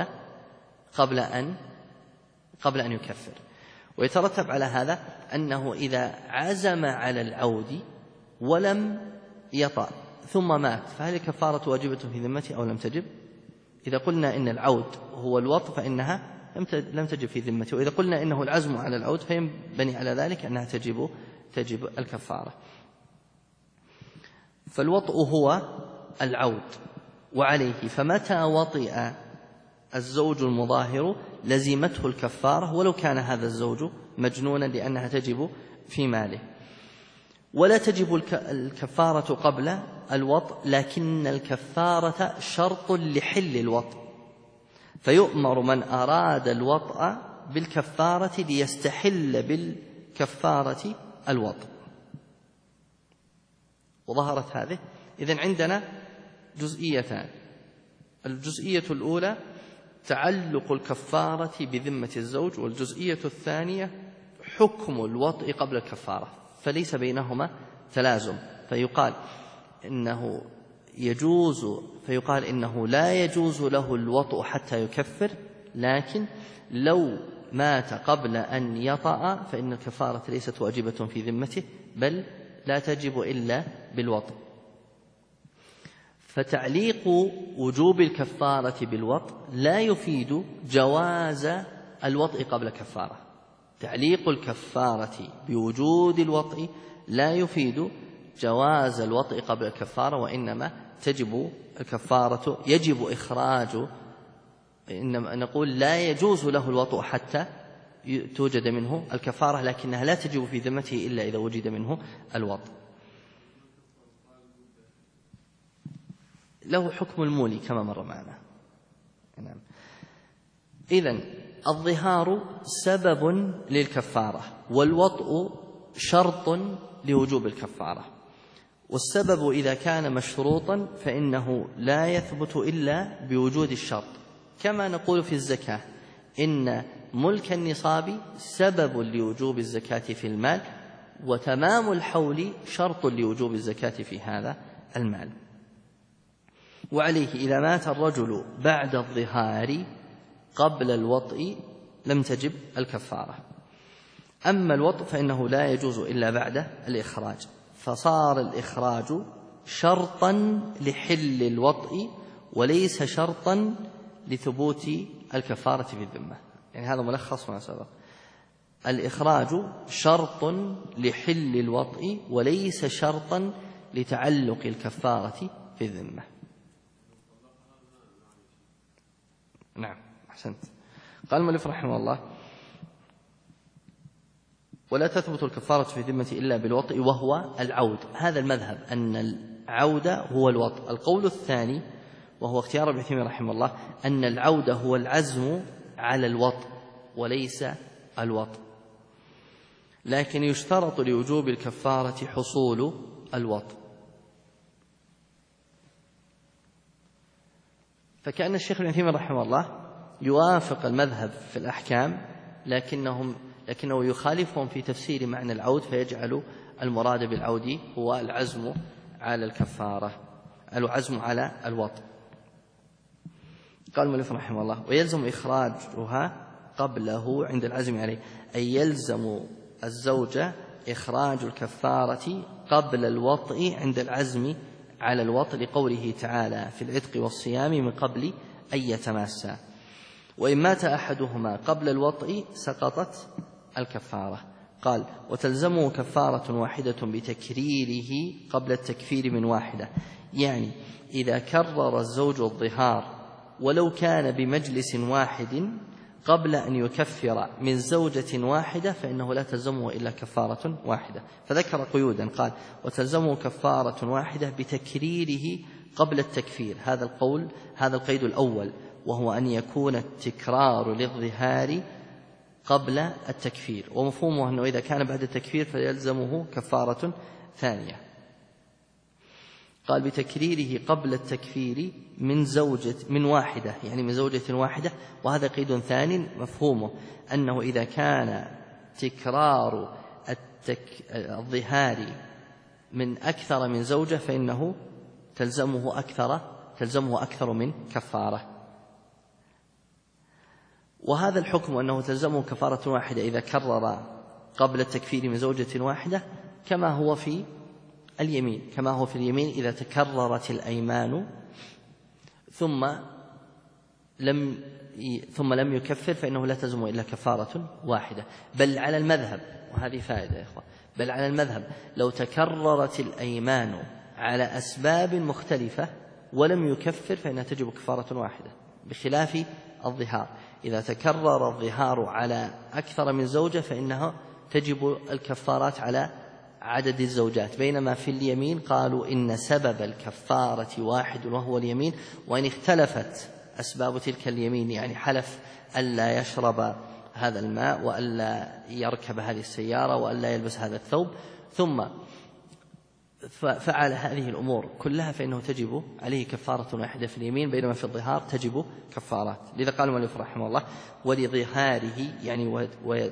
قبل أن يكفر. ويترتب على هذا أنه إذا عزم على العود ولم يطأ ثم مات، فهل الكفارة واجبة في ذمته أو لم تجب؟ إذا قلنا إن العود هو الوطء فإنها لم تجب في ذمته، وإذا قلنا إنه العزم على العود فينبني على ذلك أنها تجب الكفارة. فالوطء هو العود، وعليه فمتى وطئ الزوج المظاهر لزمته الكفارة ولو كان هذا الزوج مجنونا، لأنها تجب في ماله. ولا تجب الكفارة قبل الوطء، لكن الكفارة شرط لحل الوطء، فيؤمر من أراد الوطء بالكفارة ليستحل بالكفارة الوطء. وظهرت هذه. إذن عندنا جزئيتان: الجزئية الأولى تعلق الكفارة بذمة الزوج، والجزئية الثانية حكم الوطء قبل الكفارة، فليس بينهما تلازم. فيقال إنه لا يجوز له الوطء حتى يكفر، لكن لو مات قبل أن يطأ فإن الكفارة ليست واجبة في ذمته، بل لا تجب إلا بالوطء. فتعليق وجوب الكفارة بالوطء لا يفيد جواز الوطء قبل الكفارة. تعليق الكفارة بوجود الوطء لا يفيد جواز الوطء قبل الكفارة، وإنما تجب الكفارة، يجب إخراج، إنما نقول لا يجوز له الوطء حتى توجد منه الكفارة، لكنها لا تجب في ذمته إلا إذا وجد منه الوطء. له حكم المولي كما مر معنا. نعم. إذن الظهار سبب للكفارة، والوطء شرط لوجوب الكفارة. والسبب إذا كان مشروطا فإنه لا يثبت إلا بوجود الشرط، كما نقول في الزكاة: إن ملك النصاب سبب لوجوب الزكاة في المال، وتمام الحول شرط لوجوب الزكاة في هذا المال. وعليه إذا مات الرجل بعد الظهار قبل الوطء لم تجب الكفارة. أما الوطء فإنه لا يجوز إلا بعد الإخراج، فصار الإخراج شرطا لحل الوطء وليس شرطا لثبوت الكفارة في الذمة. يعني هذا ملخص ما سبق: الإخراج شرط لحل الوطء وليس شرطا لتعلق الكفارة في الذمة. نعم، أحسنت. قال المؤلف رحمه الله: ولا تثبت الكفارة في الذمة إلا بالوطء وهو العود. هذا المذهب أن العود هو الوطء. القول الثاني وهو اختيار ابن تيمية رحمه الله أن العود هو العزم على الوطء وليس الوطء، لكن يشترط لوجوب الكفارة حصول الوطء. فكأن الشيخ ابن تيمية رحمه الله يوافق المذهب في الأحكام، لكنه يخالفهم في تفسير معنى العود، فيجعل المراد بالعود هو العزم على الكفارة، العزم على الوطء. قال المؤلف رحمه الله: ويلزم إخراجها قبله عند العزم عليه، أي يلزم الزوجة إخراج الكفارة قبل الوطء عند العزم على الوطء، لقوله تعالى في العتق والصيام من قبل أن يتماسا. وإن مات أحدهما قبل الوطء سقطت الكفارة. قال وتلزمه كفارة واحدة بتكريره قبل التكفير من واحدة، يعني إذا كرر الزوج الظهار ولو كان بمجلس واحد قبل أن يكفر من زوجة واحدة فإنه لا تلزمه إلا كفارة واحدة. فذكر قيودا، قال وتلزمه كفارة واحدة بتكريره قبل التكفير. هذا القيد الأول، وهو أن يكون التكرار للظهار قبل التكفير، ومفهومه أنه إذا كان بعد التكفير فيلزمه كفارة ثانية. قال بتكريره قبل التكفير من واحدة، يعني من زوجة واحدة، وهذا قيد ثاني مفهومه أنه إذا كان تكرار الظهار من أكثر من زوجة فإنه تلزمه أكثر من كفارة. وهذا الحكم أنه تلزمه كفارة واحدة إذا كرر قبل التكفير من زوجة واحدة كما هو في اليمين إذا تكررت الأيمان ثم لم يكفر فإنه لا تلزمه إلا كفارة واحدة. بل على المذهب، وهذه فائدة يا إخوة، بل على المذهب لو تكررت الأيمان على أسباب مختلفة ولم يكفر فإنها تجب كفارة واحدة، بخلاف الظهار. إذا تكرر الظهار على أكثر من زوجة فإنها تجب الكفارات على عدد الزوجات، بينما في اليمين قالوا إن سبب الكفارة واحد وهو اليمين، وإن اختلفت أسباب تلك اليمين، يعني حلف ألا يشرب هذا الماء وألا يركب هذه السيارة وألا يلبس هذا الثوب، ثم فعل هذه الأمور كلها فإنه تجب عليه كفارة واحدة في اليمين، بينما في الظهار تجب كفارات. لذا قال المؤلف رحمه الله ولظهاره، يعني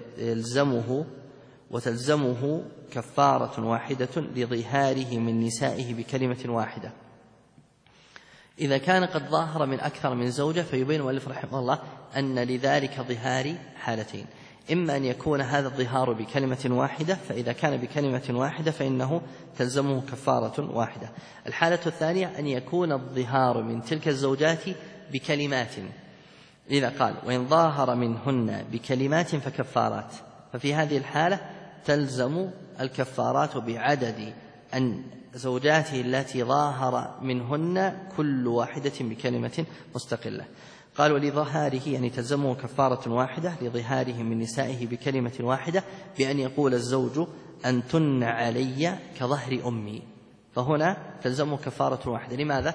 وتلزمه كفارة واحدة لظهاره من نسائه بكلمة واحدة. إذا كان قد ظاهر من أكثر من زوجة فيبين المؤلف رحمه الله أن لذلك ظهار حالتين، إما أن يكون هذا الظهار بكلمة واحدة، فإذا كان بكلمة واحدة فإنه تلزمه كفارة واحدة. الحالة الثانية أن يكون الظهار من تلك الزوجات بكلمات، لذا قال وإن ظاهر منهن بكلمات فكفارات، ففي هذه الحالة تلزم الكفارات بعدد أن زوجاته التي ظاهر منهن كل واحدة بكلمة مستقلة. قال ولظهاره يعني تلزمه كفارة واحدة لظهاره من نسائه بكلمة واحدة، بأن يقول الزوج أنتن علي كظهر أمي، فهنا تلزمه كفارة واحدة. لماذا؟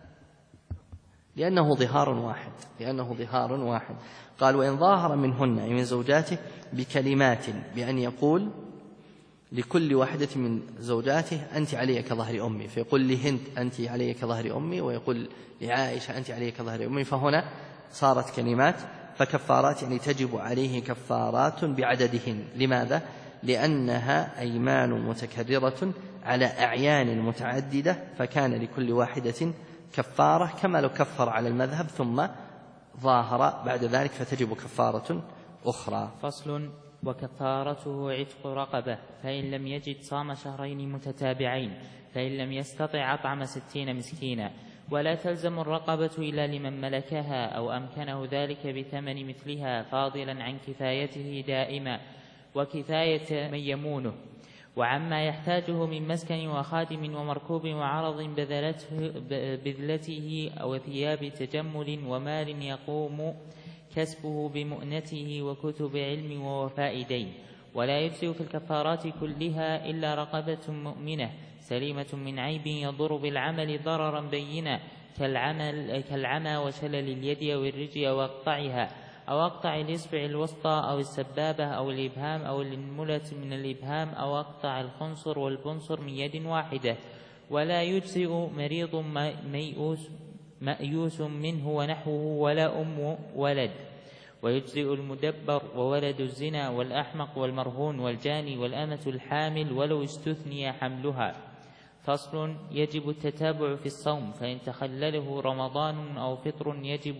لأنه ظهار واحد. قال وإن ظاهر منهن من زوجاته بكلمات، بأن يقول لكل واحدة من زوجاته أنت علي كظهر أمي، فيقول لهند أنت علي كظهر أمي، ويقول لعائشة أنت علي كظهر أمي، فهنا صارت كلمات فكفارات، يعني تجب عليه كفارات بعددهن. لماذا؟ لأنها أيمان متكررة على أعيان متعددة، فكان لكل واحدة كفارة، كما لو كفر على المذهب ثم ظاهر بعد ذلك فتجب كفارة أخرى. فصل. وكفارته عتق رقبة، فإن لم يجد صام شهرين متتابعين، فإن لم يستطع أطعم 60 مسكينا. ولا تلزم الرقبة إلا لمن ملكها أو أمكنه ذلك بثمن مثلها فاضلا عن كفايته دائما وكفاية من يمونه، وعما يحتاجه من مسكن وخادم ومركوب وعرض بذلته أو ثياب تجمل ومال يقوم كسبه بمؤنته وكتب علم ووفاء دين. ولا يجزئ في الكفارات كلها إلا رقبة مؤمنة سليمة من عيب يضر بالعمل ضررا بينا، كالعمى وشلل اليد أو الرجل وأقطعها، أو أقطع الإصبع الوسطى أو السبابة أو الإبهام أو الانملة من الإبهام، أو أقطع الخنصر والبنصر من يد واحدة. ولا يجزئ مريض مأيوس منه ونحوه ولا أم ولد. ويجزئ المدبر وولد الزنا والأحمق والمرهون والجاني والأمة الحامل ولو استثني حملها. فصل. يجب التتابع في الصوم، فإن تخلله رمضان أو فطر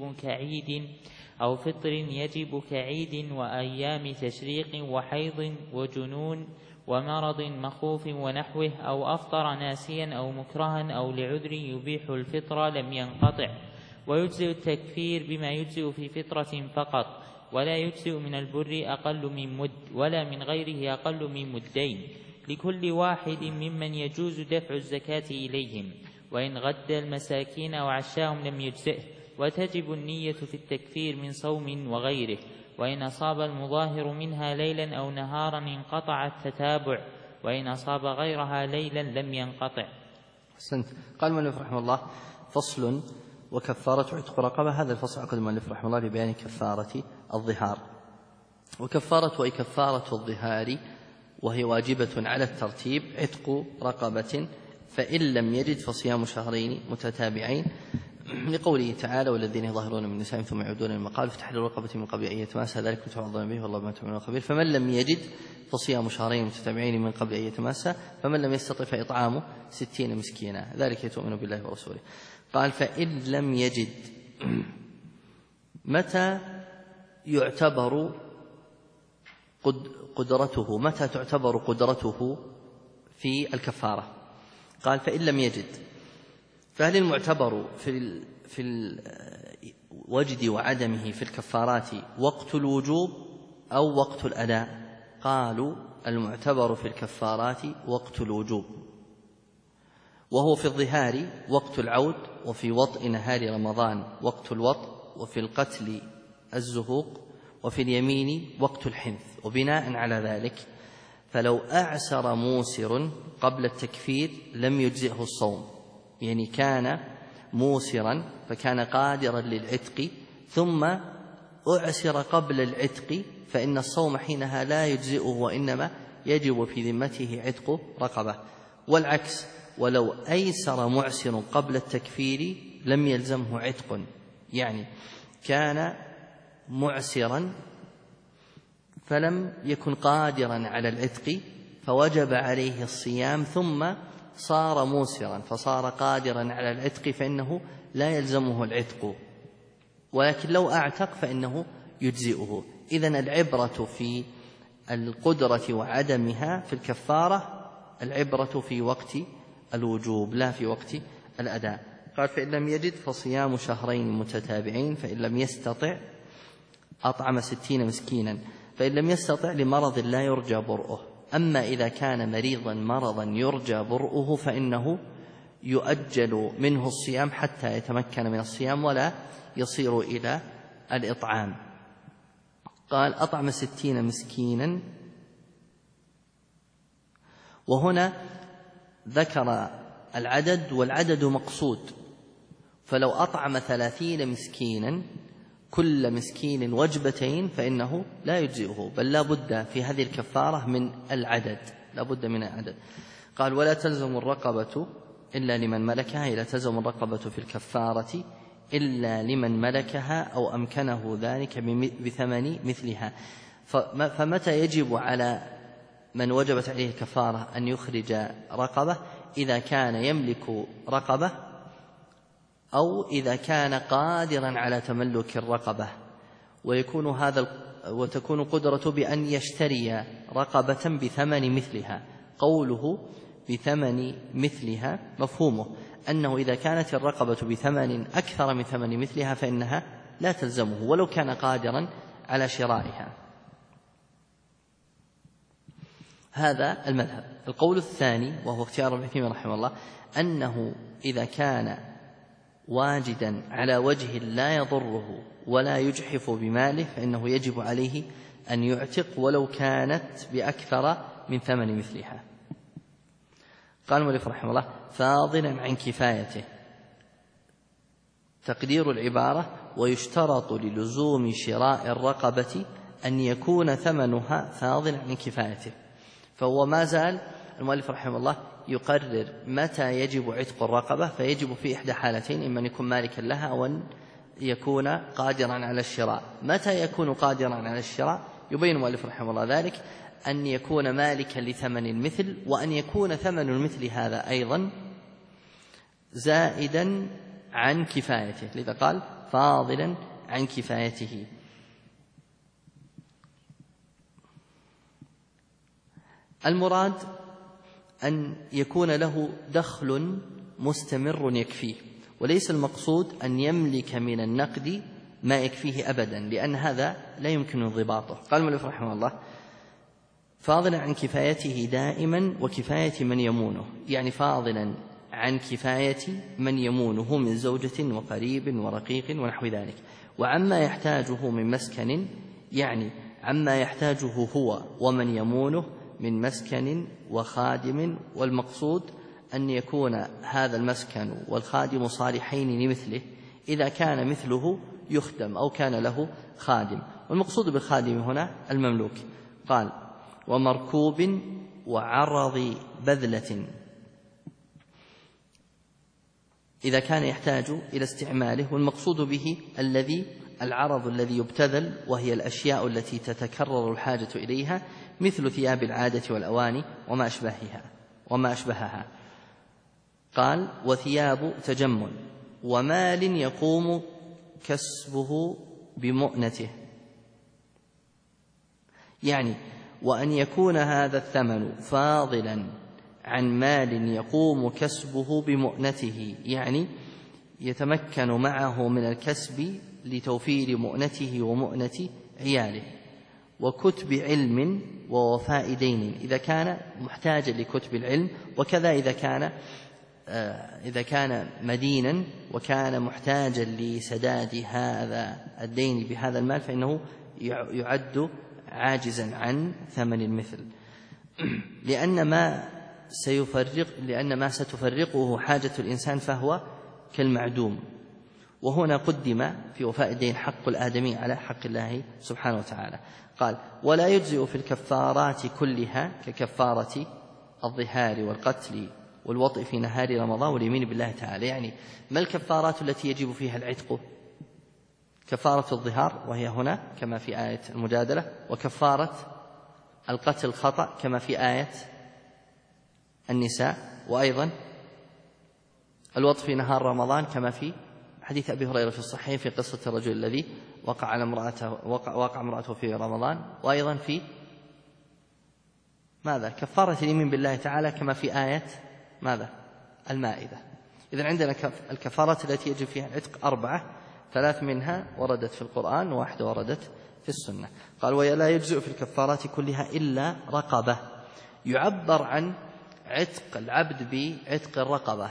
يجب كعيد وأيام تشريق وحيض وجنون ومرض مخوف ونحوه، أو أفطر ناسيا أو مكرها أو لعذر يبيح الفطر لم ينقطع. ويجزئ التكفير بما يجزئ في فطرة فقط، ولا يجزئ من البر أقل من مد ولا من غيره أقل من مدين لكل واحد ممن يجوز دفع الزكاة إليهم، وإن غد المساكين وعشاهم لم يجزئه، وتجب النية في التكفير من صوم وغيره، وإن أصاب المظاهر منها ليلا أو نهارا انقطع التتابع، وإن أصاب غيرها ليلا لم ينقطع. أحسنت. قال المؤلف رحمه الله: فصل وكفارة عتق رقبة. هذا الفصل عقد المؤلف رحمه الله لبيان كفارة الظهار. وكفارة أي كفارة الظهار، وهي واجبة على الترتيب، عتق رقبة، فإن لم يجد فصيام شهرين متتابعين، لقوله تعالى: والذين يظاهرون من نسائهم ثم يعودون للمقال فتحرير رقبة من قبل أن يتماسى، ذلك تعظون به والله بما تعملون خبير. فمن لم يجد فصيام شهرين متتابعين من قبل أن يتماسى، فمن لم يستطع فإطعام 60 مسكينا، ذلك تؤمن بالله ورسوله. قال: فإن لم يجد، متى يعتبر قدرته، متى تعتبر قدرته في الكفارة؟ قال: فإن لم يجد. فهل المعتبر في الوجد وعدمه في الكفارات وقت الوجوب أو وقت الأداء؟ قالوا: المعتبر في الكفارات وقت الوجوب، وهو في الظهار وقت العود، وفي وطء نهار رمضان وقت الوطء، وفي القتل الزهوق، وفي اليمين وقت الحنث. وبناء على ذلك فلو أعسر موسر قبل التكفير لم يجزئه الصوم، يعني كان موسرا فكان قادرا للعتق ثم أعسر قبل العتق، فإن الصوم حينها لا يجزئه، وإنما يجب في ذمته عتق رقبة. والعكس، ولو أيسر معسر قبل التكفير لم يلزمه عتق، يعني كان معسرا فلم يكن قادرا على العتق فوجب عليه الصيام، ثم صار موسرا فصار قادرا على العتق، فإنه لا يلزمه العتق، ولكن لو أعتق فإنه يجزئه. إذن العبرة في القدرة وعدمها في الكفارة، العبرة في وقت الوجوب لا في وقت الأداء. قال: فإن لم يجد فصيام شهرين متتابعين، فإن لم يستطع أطعم 60 مسكينا، فإن لم يستطع لمرض لا يرجى برؤه. أما إذا كان مريضا مرضا يرجى برؤه فإنه يؤجل منه الصيام حتى يتمكن من الصيام ولا يصير إلى الإطعام. قال: أطعم 60 مسكينا، وهنا ذكر العدد، والعدد مقصود، فلو أطعم 30 مسكينا كل مسكين وجبتين فإنه لا يجزئه، بل لا بد في هذه الكفارة من العدد، لا بد من العدد. قال: ولا تلزم الرقبة إلا لمن ملكها، لا تلزم الرقبة في الكفارة إلا لمن ملكها أو أمكنه ذلك بثمن مثلها. فمتى يجب على من وجبت عليه الكفارة أن يخرج رقبة؟ إذا كان يملك رقبة، أو إذا كان قادرا على تملك الرقبة، وتكون قدرته بأن يشتري رقبة بثمن مثلها. قوله بثمن مثلها مفهومه أنه إذا كانت الرقبة بثمن أكثر من ثمن مثلها فإنها لا تلزمه ولو كان قادرا على شرائها. هذا المذهب. القول الثاني وهو اختيار ابن عثيمين رحمه الله أنه إذا كان واجدا على وجه لا يضره ولا يجحف بماله فإنه يجب عليه أن يعتق ولو كانت بأكثر من ثمن مثلها. قال المؤلف رحمه الله: فاضلا عن كفايته. تقدير العبارة: ويشترط للزوم شراء الرقبة أن يكون ثمنها فاضلا عن كفايته. فهو ما زال المؤلف رحمه الله يقرر متى يجب عتق الرقبة، فيجب في إحدى حالتين: إما أن يكون مالكا لها أو أن يكون قادرا على الشراء. متى يكون قادرا على الشراء؟ يبين المؤلف رحمه الله ذلك: أن يكون مالكا لثمن المثل، وأن يكون ثمن المثل هذا أيضا زائدا عن كفايته، لذا قال فاضلا عن كفايته. المراد أن يكون له دخل مستمر يكفيه، وليس المقصود أن يملك من النقد ما يكفيه أبدا، لأن هذا لا يمكن انضباطه. قال المؤلف رحمه الله: فاضلا عن كفايته دائما وكفاية من يمونه، يعني فاضلا عن كفاية من يمونه من زوجة وقريب ورقيق ونحو ذلك، وعما يحتاجه من مسكن، يعني عما يحتاجه هو ومن يمونه من مسكن وخادم. والمقصود أن يكون هذا المسكن والخادم صالحين لمثله إذا كان مثله يخدم أو كان له خادم. والمقصود بالخادم هنا المملوك. قال: ومركوب وعرض بذلة، إذا كان يحتاج إلى استعماله. والمقصود به العرض الذي يبتذل، وهي الأشياء التي تتكرر الحاجة إليها، مثل ثياب العادة والأواني وما أشبهها. قال: وثياب تجمل، ومال يقوم كسبه بمؤنته، يعني وأن يكون هذا الثمن فاضلا عن مال يقوم كسبه بمؤنته، يعني يتمكن معه من الكسب لتوفير مؤنته ومؤنة عياله، وكتب علم ووفاء دين إذا كان محتاجا لكتب العلم، وكذا إذا كان مدينا وكان محتاجا لسداد هذا الدين بهذا المال فإنه يعد عاجزا عن ثمن المثل، لأن ما ستفرقه حاجة الإنسان فهو كالمعدوم. وهنا قدم في وفاء الدين حق الآدمي على حق الله سبحانه وتعالى. قال: ولا يجزئ في الكفارات كلها ككفارة الظهار والقتل والوطء في نهار رمضان واليمين بالله تعالى. يعني ما الكفارات التي يجب فيها العتق؟ كفارة الظهار وهي هنا كما في آية المجادلة، وكفارة القتل خطأ كما في آية النساء، وأيضا الوطء في نهار رمضان كما في حديث أبي هريرة في الصحيح في قصة الرجل الذي وقع امرأته في رمضان، وأيضا في كفارة اليمين بالله تعالى كما في آية المائدة. إذن عندنا الكفارات التي يجب فيها العتق 4، 3 منها وردت في القرآن و1 وردت في السنة. قال: ولا يجزئ في الكفارات كلها إلا رقبة. يعبر عن عتق العبد بعتق الرقبة،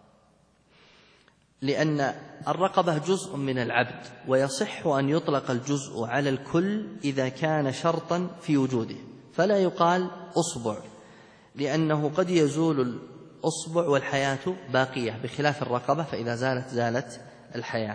لأن الرقبة جزء من العبد، ويصح أن يطلق الجزء على الكل إذا كان شرطا في وجوده، فلا يقال أصبع، لأنه قد يزول الأصبع والحياة باقية، بخلاف الرقبة فإذا زالت الحياة.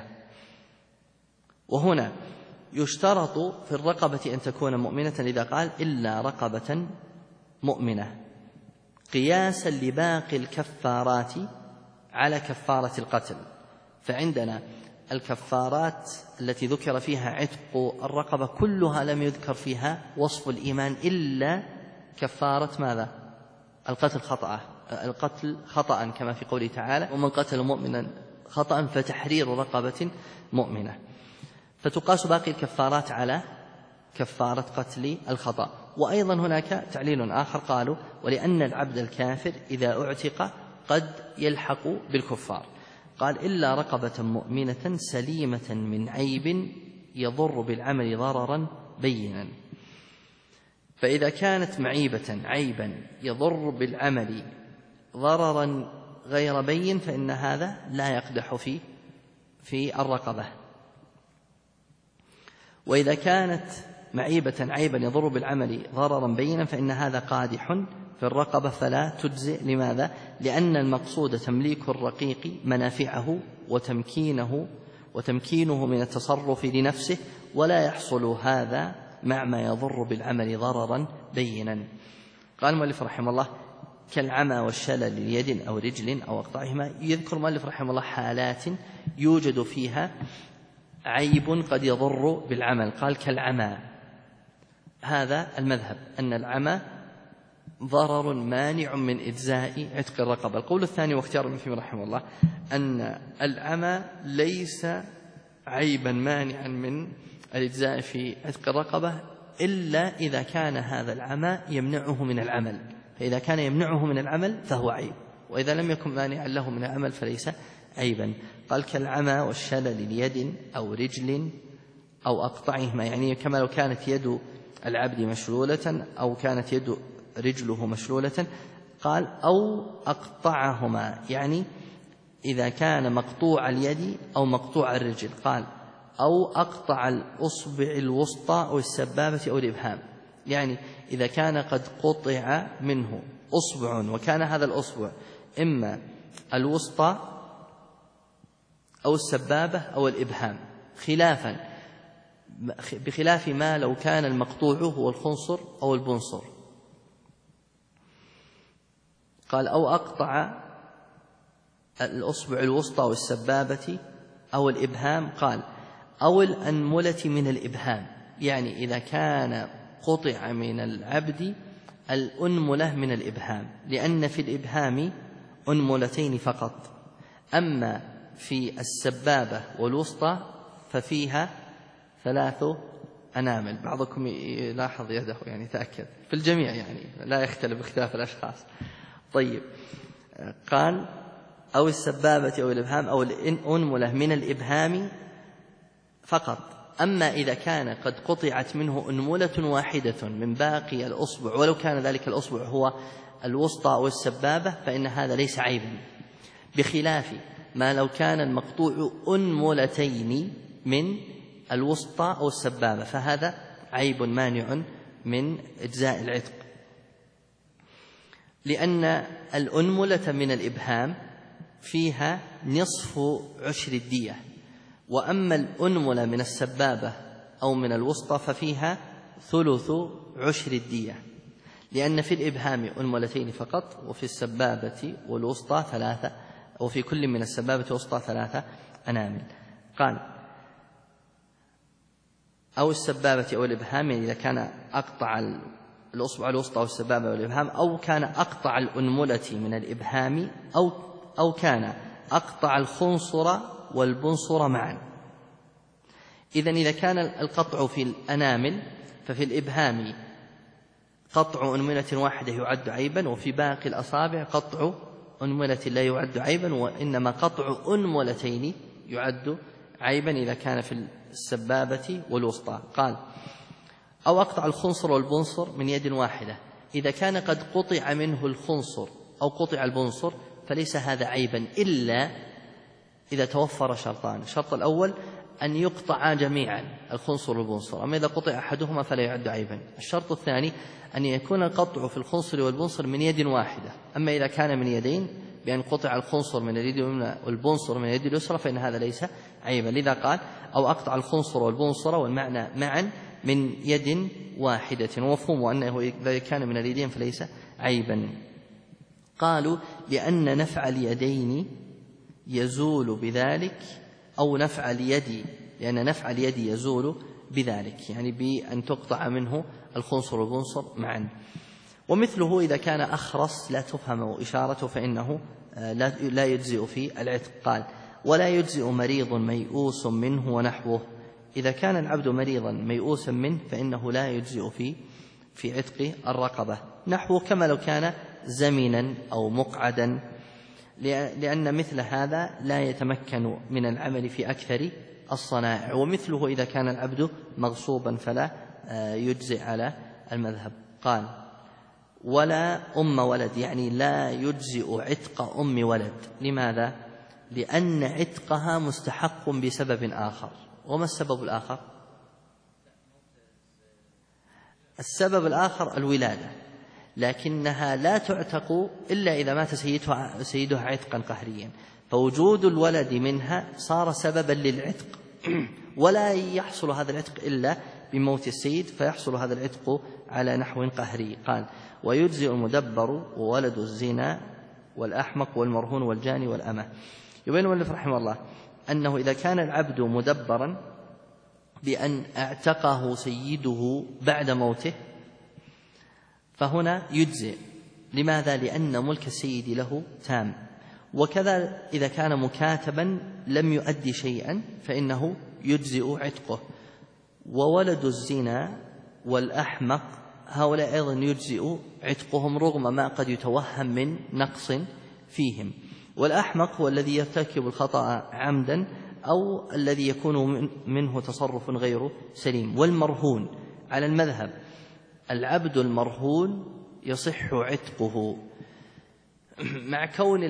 وهنا يشترط في الرقبة أن تكون مؤمنة، إذا قال: إلا رقبة مؤمنة، قياسا لباقي الكفارات على كفارة القتل. فعندنا الكفارات التي ذكر فيها عتق الرقبة كلها لم يذكر فيها وصف الإيمان إلا كفارة القتل خطأ كما في قوله تعالى: ومن قتل مؤمنا خطأ فتحرير رقبة مؤمنة. فتقاس باقي الكفارات على كفارة قتل الخطأ. وأيضا هناك تعليل آخر، قالوا: ولأن العبد الكافر إذا اعتق قد يلحق بالكفار. قال: إلا رقبة مؤمنة سليمة من عيب يضر بالعمل ضررا بينا. فإذا كانت معيبة عيبا يضر بالعمل ضررا غير بين فإن هذا لا يقدح في الرقبة. وإذا كانت معيبة عيبا يضر بالعمل ضررا بينا فإن هذا قادح في الرقبة فلا تجزئ. لماذا؟ لأن المقصود تمليك الرقيق منافعه وتمكينه من التصرف لنفسه، ولا يحصل هذا مع ما يضر بالعمل ضررا بينا. قال المؤلف رحمه الله: كالعمى والشلل ليد أو رجل أو أقطعهما. يذكر المؤلف رحمه الله حالات يوجد فيها عيب قد يضر بالعمل. قال: كالعمى، هذا المذهب أن العمى ضرر مانع من إجزاء عتق الرقبة. القول الثاني واختيار ابن تيمية رحمه الله أن العمى ليس عيبا مانعا من الإجزاء في عتق الرقبة إلا إذا كان هذا العمى يمنعه من العمل، فإذا كان يمنعه من العمل فهو عيب، وإذا لم يكن مانعا له من العمل فليس عيبا. قال كالعمى والشلل اليد أو رجل أو أقطعهما، يعني كما لو كانت يد العبد مشلولة أو كانت يد رجله مشلولة. قال أو أقطعهما، يعني إذا كان مقطوع اليد أو مقطوع الرجل. قال أو أقطع الأصبع الوسطى أو السبابة أو الإبهام، يعني إذا كان قد قطع منه أصبع وكان هذا الأصبع إما الوسطى أو السبابة أو الإبهام، بخلاف ما لو كان المقطوع هو الخنصر أو البنصر. قال أو أقطع الأصبع الوسطى أو السبابة أو الإبهام. قال أو الأنملة من الإبهام، يعني إذا كان قطع من العبد الأنملة من الإبهام، لأن في الإبهام أنملتين فقط، أما في السبابة والوسطى ففيها 3 أنامل. بعضكم يلاحظ يده، يعني تأكد في الجميع، يعني لا يختلف باختلاف الأشخاص. طيب، قال أو السبابة أو الإبهام أو الأنملة من الإبهام فقط. أما إذا كان قد قطعت منه أنملة واحدة من باقي الأصبع ولو كان ذلك الأصبع هو الوسطى أو السبابة فإن هذا ليس عيبا، بخلاف ما لو كان المقطوع أنملتين من الوسطى أو السبابة، فهذا عيب مانع من إجزاء العتق، لأن الأنملة من الإبهام فيها نصف عشر الدية، وأما الأنملة من السبابة أو من الوسطى ففيها 1/3 عشر الدية، لأن في الإبهام أنملتين فقط، وفي السبابة والوسطى 3، وفي كل من السبابة والوسطى 3 أنامل. قال أو السبابة أو الإبهام، يعني إذا كان أقطع الأصبع الوسطى والسبابة والإبهام، أو كان أقطع الأنملة من الإبهام، أو كان أقطع الخنصر والبنصر معا. إذا كان القطع في الأنامل ففي الإبهام قطع أنملة واحدة يعد عيبا، وفي باقي الأصابع قطع أنملة لا يعد عيبا، وإنما قطع أنملتين يعد عيبا إذا كان في السبابة والوسطى. قال أو أقطع الخنصر والبنصر من يد واحدة، إذا كان قد قطع منه الخنصر أو قطع البنصر فليس هذا عيبا إلا إذا توفر شرطان. الشرط الأول أن يقطع جميعا الخنصر والبنصر، أما إذا قطع أحدهما فلا يعد عيبا. الشرط الثاني أن يكون القطع في الخنصر والبنصر من يد واحدة، أما إذا كان من يدين بأن قطع الخنصر من اليد اليمنى والبنصر من اليد اليسرى فإن هذا ليس عيبا. لذا قال أو أقطع الخنصر والبنصر، والمعنى معا من يد واحدة، ومفهوم أنه إذا كان من اليدين فليس عيبا. قالوا لأن نفع اليدين يزول بذلك، أو نفع اليد، لأن نفع اليد يزول بذلك، يعني بأن تقطع منه الخنصر والبنصر معا. ومثله إذا كان أخرس لا تفهم إشارته فإنه لا يجزئ في العتق. قال ولا يجزئ مريض ميؤوس منه ونحوه، إذا كان العبد مريضا ميؤوسا منه فإنه لا يجزئ في عتق الرقبة، نحوه كما لو كان زمنا أو مقعدا، لأن مثل هذا لا يتمكن من العمل في أكثر الصنائع. ومثله إذا كان العبد مغصوبا فلا يجزئ على المذهب. قال ولا أم ولد، يعني لا يجزئ عتق أم ولد. لماذا؟ لأن عتقها مستحق بسبب آخر. وما السبب الآخر؟ السبب الآخر الولادة، لكنها لا تعتق إلا إذا مات سيدها عتقا قهريا، فوجود الولد منها صار سببا للعتق، ولا يحصل هذا العتق إلا بموت السيد، فيحصل هذا العتق على نحو قهري. قال ويجزئ المدبر وولد الزنا والأحمق والمرهون والجاني والأمة. يبين المؤلف رحمه الله أنه إذا كان العبد مدبرا بأن اعتقه سيده بعد موته فهنا يجزئ. لماذا؟ لأن ملك السيد له تام. وكذا إذا كان مكاتبا لم يؤدي شيئا فإنه يجزئ عتقه. وولد الزنا والأحمق هؤلاء أيضا يجزئ عتقهم رغم ما قد يتوهم من نقص فيهم. والأحمق هو الذي يرتكب الخطأ عمدا أو الذي يكون منه تصرف غير سليم. والمرهون على المذهب العبد المرهون يصح عتقه مع كون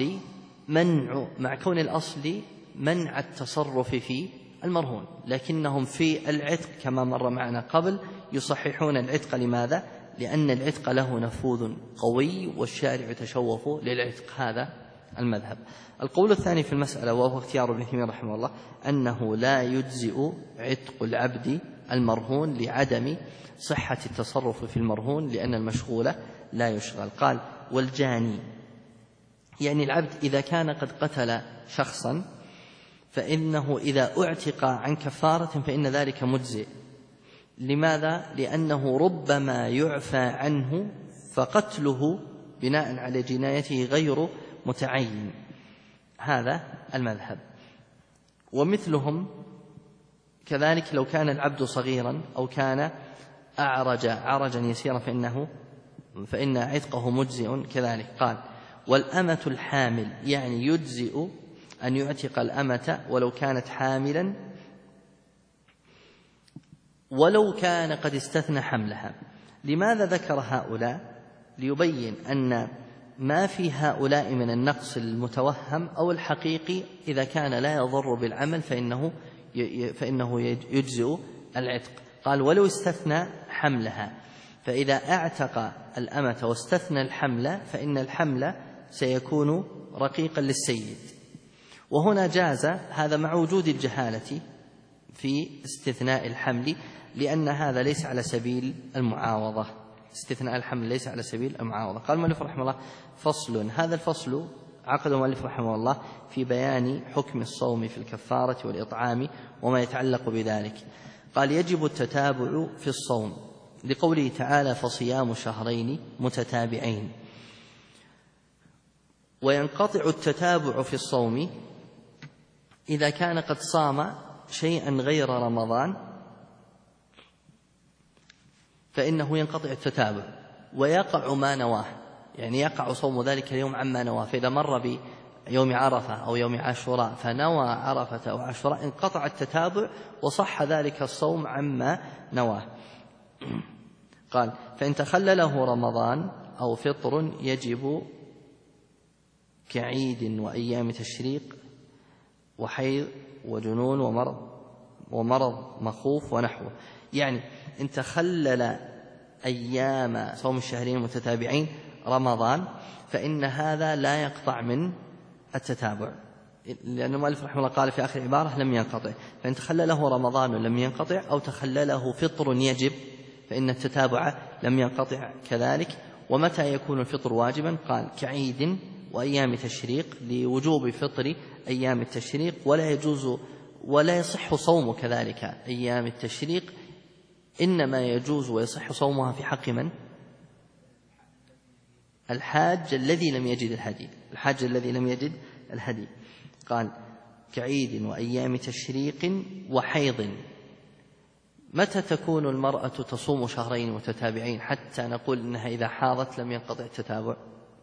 الأصل منع التصرف في المرهون، لكنهم في العتق كما مر معنا قبل يصححون العتق. لماذا؟ لأن العتق له نفوذ قوي والشارع تشوف للعتق. هذا المذهب. القول الثاني في المسألة وهو اختيار ابن تيمية رحمه الله أنه لا يجزئ عتق العبد المرهون لعدم صحة التصرف في المرهون لأن المشغول لا يشغل. قال والجاني يعني العبد إذا كان قد قتل شخصا فإنه إذا اعتق عن كفارة فإن ذلك مجزئ. لماذا؟ لأنه ربما يعفى عنه فقتله بناء على جنايته غير متعين. هذا المذهب. ومثلهم كذلك لو كان العبد صغيرا أو كان عرجا يسيرا فإن عتقه مجزئ كذلك. قال والأمة الحامل يعني يجزئ أن يعتق الأمة ولو كانت حاملا ولو كان قد استثنى حملها. لماذا ذكر هؤلاء؟ ليبين أن ما في هؤلاء من النقص المتوهم أو الحقيقي إذا كان لا يضر بالعمل فإنه يجزئ العتق. قال ولو استثنى حملها، فإذا اعتق الأمة واستثنى الحمل فإن الحمل سيكون رقيقا للسيد. وهنا جاز هذا مع وجود الجهالة في استثناء الحمل لأن هذا ليس على سبيل المعاوضة. استثناء الحمل ليس على سبيل المعاوضة. قال المؤلف رحمه الله فصل. هذا الفصل عقد المؤلف رحمه الله في بيان حكم الصوم في الكفارة والإطعام وما يتعلق بذلك. قال يجب التتابع في الصوم لقوله تعالى فصيام شهرين متتابعين. وينقطع التتابع في الصوم إذا كان قد صام شيئا غير رمضان فإنه ينقطع التتابع ويقع ما نواه، يعني يقع صوم ذلك اليوم عما نواه. فإذا مر بيوم عرفة أو يوم عاشوراء فنوى عرفة أو عاشوراء انقطع التتابع وصح ذلك الصوم عما نواه. قال فإن تخلله رمضان أو فطر يجب كعيد وأيام تشريق وحيض وجنون ومرض مخوف ونحوه. يعني إن تخلل أيام صوم الشهرين المتتابعين رمضان فإن هذا لا يقطع من التتابع، لأن المؤلف رحمه الله قال في آخر عبارة لم ينقطع. فإن تخلله رمضان لم ينقطع أو تخلله فطر يجب فإن التتابع لم ينقطع كذلك. ومتى يكون الفطر واجبا؟ قال كعيد وأيام تشريق لوجوب فطر أيام التشريق ولا يصح صوم كذلك أيام التشريق، إنما يجوز ويصح صومها في حق من؟ الحاج الذي لم يجد الهدي. قال كعيد وأيام تشريق وحيض. متى تكون المرأة تصوم شهرين متتابعين حتى نقول إنها إذا حاضت لم ينقطع التتابع؟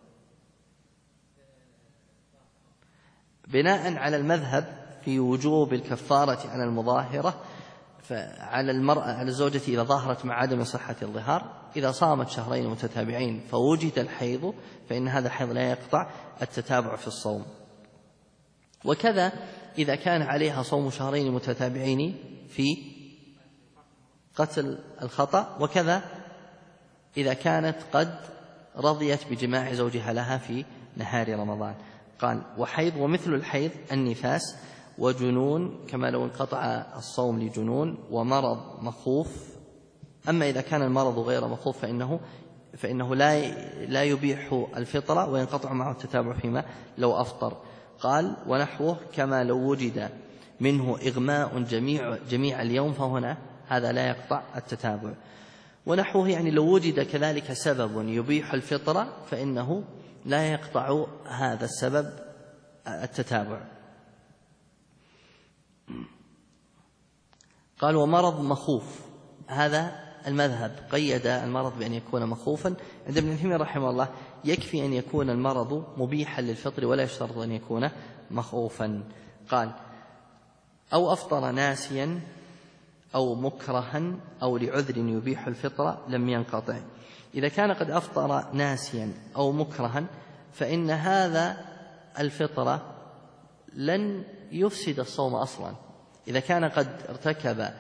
بناء على المذهب في وجوب الكفارة على المظاهرة فعلى المرأة على الزوجة إذا ظاهرت مع عدم صحة الظهار إذا صامت شهرين متتابعين فوجد الحيض فإن هذا الحيض لا يقطع التتابع في الصوم. وكذا إذا كان عليها صوم شهرين متتابعين في قتل الخطأ، وكذا إذا كانت قد رضيت بجماع زوجها لها في نهار رمضان. قال وحيض ومثل الحيض النفاس وجنون كما لو انقطع الصوم لجنون ومرض مخوف. أما إذا كان المرض غير مخوف فإنه لا يبيح الفطرة وينقطع معه التتابع فيما لو أفطر. قال ونحوه كما لو وجد منه إغماء جميع اليوم فهنا هذا لا يقطع التتابع. ونحوه يعني لو وجد كذلك سبب يبيح الفطرة فإنه لا يقطع هذا السبب التتابع. قال ومرض مخوف هذا المذهب قيد المرض بأن يكون مخوفا، عند ابن تيمية رحمه الله يكفي أن يكون المرض مبيحا للفطر ولا يشترط أن يكون مخوفا. قال: أو أفطر ناسيا أو مكرها أو لعذر يبيح الفطر لم ينقطع. إذا كان قد أفطر ناسيا أو مكرها فإن هذا الفطر لن يفسد الصوم أصلا. إذا كان قد ارتكب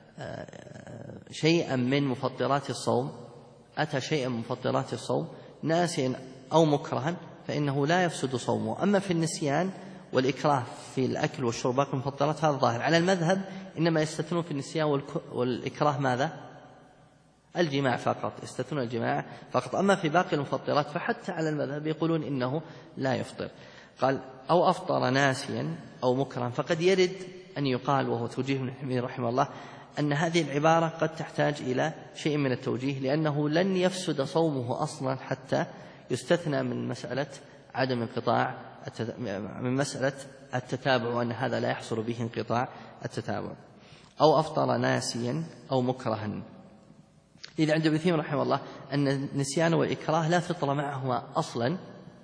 شيئا من مفطرات الصوم، أتى شيئا من مفطرات الصوم ناسيا أو مكرها، فإنه لا يفسد صومه. أما في النسيان والإكراه في الأكل والشرب باقي المفطرات هذا ظاهر. على المذهب إنما يستثنون في النسيان والإكراه ماذا؟ الجماع فقط، يستثنون الجماع فقط. أما في باقي المفطرات فحتى على المذهب يقولون إنه لا يفطر. قال: أو أفطر ناسيا أو مكرها. فقد يرد أن يقال، وهو توجيه ابن تيمية رحمه الله، أن هذه العبارة قد تحتاج إلى شيء من التوجيه، لأنه لن يفسد صومه أصلا حتى يستثنى من مسألة عدم انقطاع من مسألة التتابع، وأن هذا لا يحصل به انقطاع التتابع. أو أفطر ناسيا أو مكرها. إذا عند ابن تيمية رحمه الله أن النسيان والإكراه لا فطر معهما أصلا،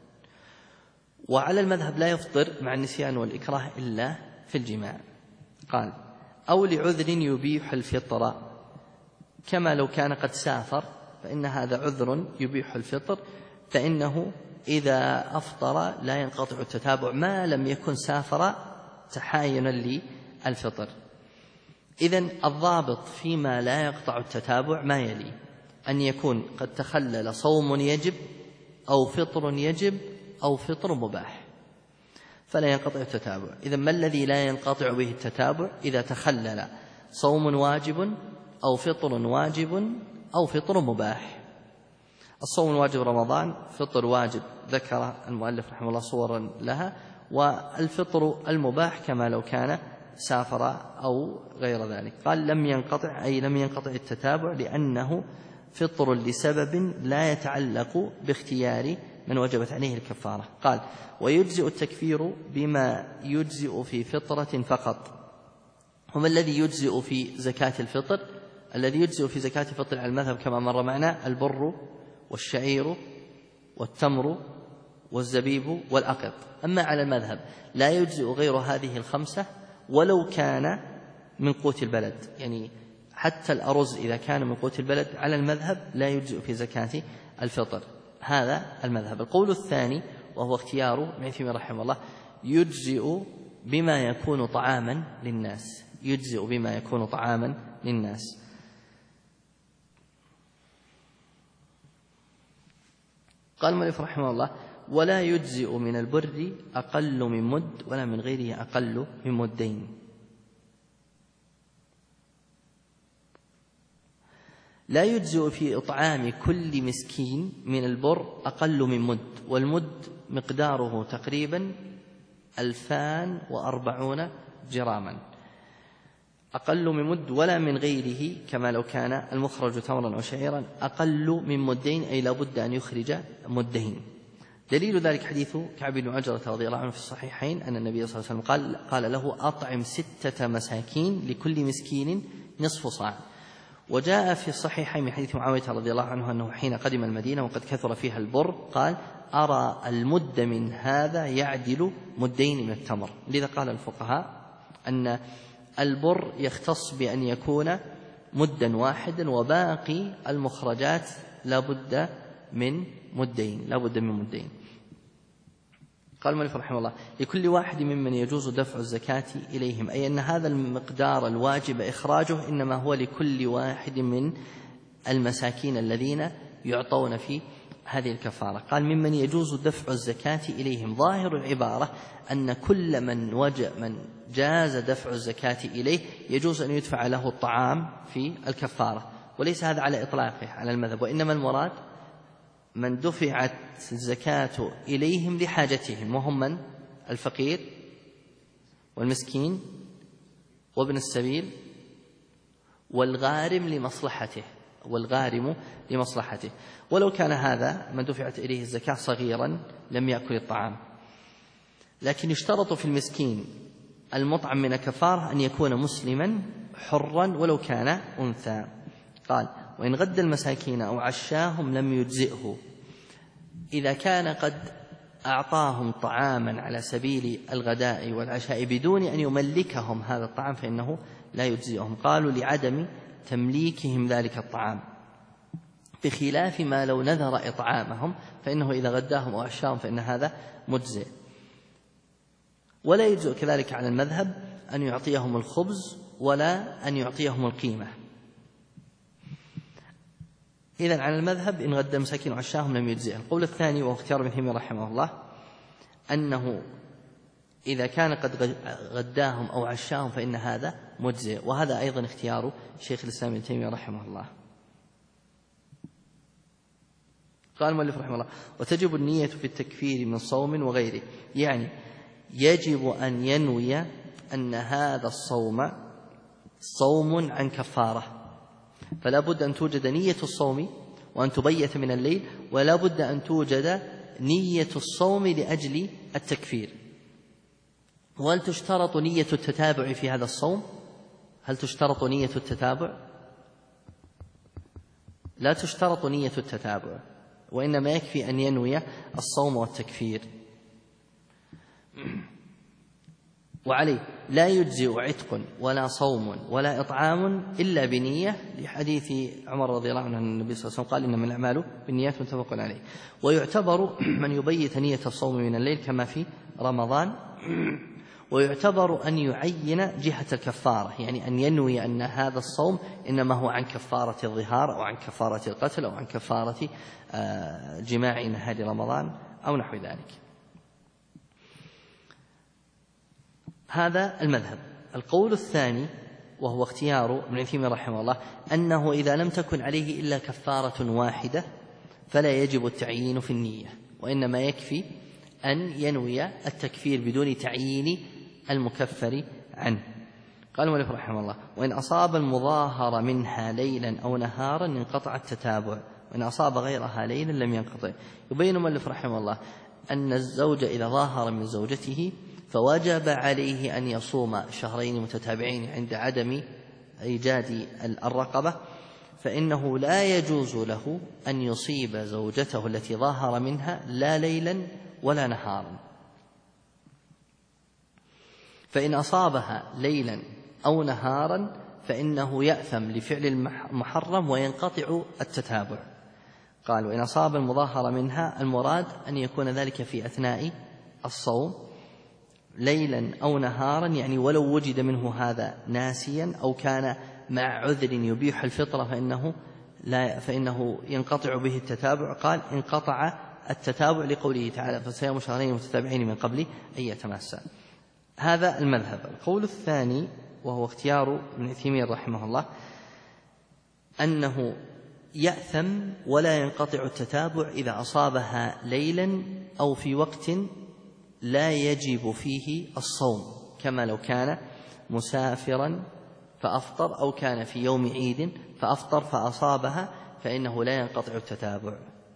وعلى المذهب لا يفطر مع النسيان والإكراه إلا في الجماع. قال: أو لعذر يبيح الفطر، كما لو كان قد سافر، فإن هذا عذر يبيح الفطر، فإنه إذا أفطر لا ينقطع التتابع ما لم يكن سافر تحاينا للفطر. إذن الضابط فيما لا يقطع التتابع ما يلي: أن يكون قد تخلل صوم يجب أو فطر يجب أو فطر مباح، فلا ينقطع التتابع. إذن ما الذي لا ينقطع به التتابع؟ إذا تخلل صوم واجب أو فطر واجب أو فطر مباح. الصوم الواجب رمضان، فطر واجب ذكر المؤلف رحمه الله صورا لها، والفطر المباح كما لو كان سافر أو غير ذلك. قال: لم ينقطع، أي لم ينقطع التتابع، لأنه فطر لسبب لا يتعلق باختيار من وجبت عليه الكفارة. قال: ويجزئ التكفير بما يجزئ في فطرة فقط. وما الذي يجزئ في زكاة الفطر؟ الذي يجزئ في زكاة الفطر على المذهب كما مر معنا البر والشعير والتمر والزبيب والأقط. أما على المذهب لا يجزئ غير هذه الخمسة ولو كان من قوت البلد، يعني حتى الأرز إذا كان من قوت البلد على المذهب لا يجزئ في زكاة الفطر. هذا المذهب. القول الثاني وهو اختيار ابن تيمية رحمه الله: يجزئ بما يكون طعاما للناس، يجزئ بما يكون طعاما للناس. قال المؤلف رحمه الله: ولا يجزئ من البر أقل من مد ولا من غيره أقل من مدين. لا يجزئ في إطعام كل مسكين من البر أقل من مد، والمد مقداره تقريبا 2040 جراما. أقل من مد ولا من غيره كما لو كان المخرج تمرا أو شعيرا أقل من مدين، أي لا بد أن يخرج مدين. دليل ذلك حديث كعب بن عجرة رضي الله عنه في الصحيحين أن النبي صلى الله عليه وسلم قال له: أطعم 6 مساكين لكل مسكين نصف صاع. وجاء في الصحيحين من حديث معاوية رضي الله عنه أنه حين قدم المدينة وقد كثر فيها البر قال: أرى المد من هذا يعدل مدين من التمر. لذا قال الفقهاء أن البر يختص بأن يكون مدا واحدا، وباقي المخرجات لا بد من مدين. قال المؤلف رحمه الله: لكل واحد ممن يجوز دفع الزكاة إليهم، أي أن هذا المقدار الواجب إخراجه إنما هو لكل واحد من المساكين الذين يعطون في هذه الكفارة. قال: ممن يجوز دفع الزكاة إليهم. ظاهر العبارة أن كل من جاز دفع الزكاة إليه يجوز أن يدفع له الطعام في الكفارة، وليس هذا على إطلاقه على المذهب، وإنما المراد من دفعت الزكاة إليهم لحاجتهم، وهم من؟ الفقير والمسكين وابن السبيل والغارم لمصلحته. ولو كان هذا من دفعت إليه الزكاة صغيرا لم يأكل الطعام. لكن يشترط في المسكين المطعم من الكفارة أن يكون مسلما حرا ولو كان أنثى. قال: وإن غدى المساكين أو عشاهم لم يجزئه. إذا كان قد أعطاهم طعاما على سبيل الغداء والعشاء بدون أن يملكهم هذا الطعام فإنه لا يجزئهم. قالوا لعدم تمليكهم ذلك الطعام، بخلاف ما لو نذر إطعامهم فإنه إذا غداهم أو عشاهم فإن هذا مجزئ. ولا يجزئ كذلك على المذهب أن يعطيهم الخبز ولا أن يعطيهم القيمة. إذن على المذهب إن غدى مساكين وعشاهم لم يجزئ. القول الثاني وهو اختيار ابن تيمية رحمه الله أنه إذا كان قد غداهم أو عشاهم فإن هذا مجزئ، وهذا أيضا اختيار شيخ الإسلام ابن تيمية رحمه الله. قال المؤلف رحمه الله: وتجب النية في التكفير من صوم وغيره، يعني يجب أن ينوي أن هذا الصوم صوم عن كفارة، فلا بد أن توجد نية الصوم وأن تبيت من الليل، ولا بد أن توجد نية الصوم لأجل التكفير. وهل تشترط نية التتابع في هذا الصوم؟ هل تشترط نية التتابع؟ لا تشترط نية التتابع، وإنما يكفي أن ينوي الصوم والتكفير. وعليه لا يجزئ عتق ولا صوم ولا إطعام إلا بنية، لحديث عمر رضي الله عنه أن النبي صلى الله عليه وسلم قال: إنما الأعمال بالنيات، متفق عليه. ويعتبر من يبيت نية الصوم من الليل كما في رمضان. ويعتبر أن يعين جهة الكفارة، يعني أن ينوي أن هذا الصوم إنما هو عن كفارة الظهار أو عن كفارة القتل أو عن كفارة جماع نهار رمضان أو نحو ذلك. هذا المذهب. القول الثاني وهو اختيار ابن تيمية رحمه الله أنه إذا لم تكن عليه إلا كفارة واحدة فلا يجب التعيين في النية، وإنما يكفي أن ينوي التكفير بدون تعيين المكفر عنه. قال المؤلف رحمه الله: وإن أصاب المظاهر منها ليلا أو نهارا انقطع التتابع، وإن أصاب غيرها ليلا لم ينقطع. يبين المؤلف رحمه الله أن الزوج إذا ظاهر من زوجته فوجب عليه أن يصوم شهرين متتابعين عند عدم إيجاد الرقبة، فإنه لا يجوز له أن يصيب زوجته التي ظاهر منها لا ليلا ولا نهارا. فإن أصابها ليلا أو نهارا فإنه يأثم لفعل المحرم وينقطع التتابع. قال: وإن أصاب المظاهر منها، المراد أن يكون ذلك في أثناء الصوم ليلا أو نهارا، يعني ولو وجد منه هذا ناسيا أو كان مع عذر يبيح الفطرة فإنه ينقطع به التتابع. قال: انقطع التتابع لقوله تعالى: فصيام شهرين متتابعين من قبل أن يتماسا. هذا المذهب. القول الثاني وهو اختيار ابن تيمية رحمه الله أنه يأثم ولا ينقطع التتابع إذا أصابها ليلا أو في وقت لا يجب فيه الصوم، كما لو كان مسافرا فأفطر أو كان في يوم عيد فأفطر فأصابها، فإنه لا ينقطع التتابع.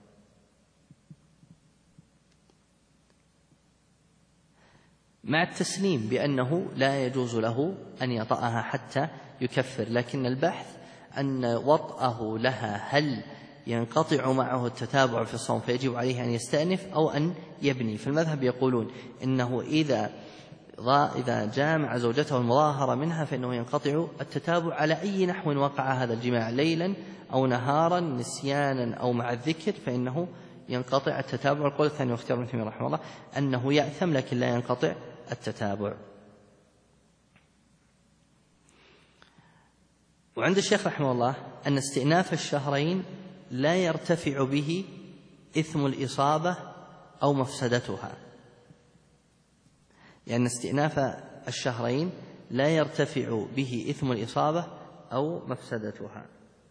مع التسليم بأنه لا يجوز له أن يطأها حتى يكفر، لكن البحث أن وطأه لها هل ينقطع معه التتابع في الصوم فيجب عليه أن يستأنف أو أن يبني. في المذهب يقولون إنه إذا جامع زوجته المظاهرة منها فإنه ينقطع التتابع على أي نحو وقع هذا الجماع، ليلا أو نهارا، نسيانا أو مع الذكر، فإنه ينقطع التتابع. القول الثاني واختيار ابن تيمية رحمه الله أنه يأثم لكن لا ينقطع التتابع. وعند الشيخ رحمه الله أن استئناف الشهرين لا يرتفع به إثم الإصابة أو مفسدتها، لأن استئناف الشهرين لا يرتفع به إثم الإصابة أو مفسدتها.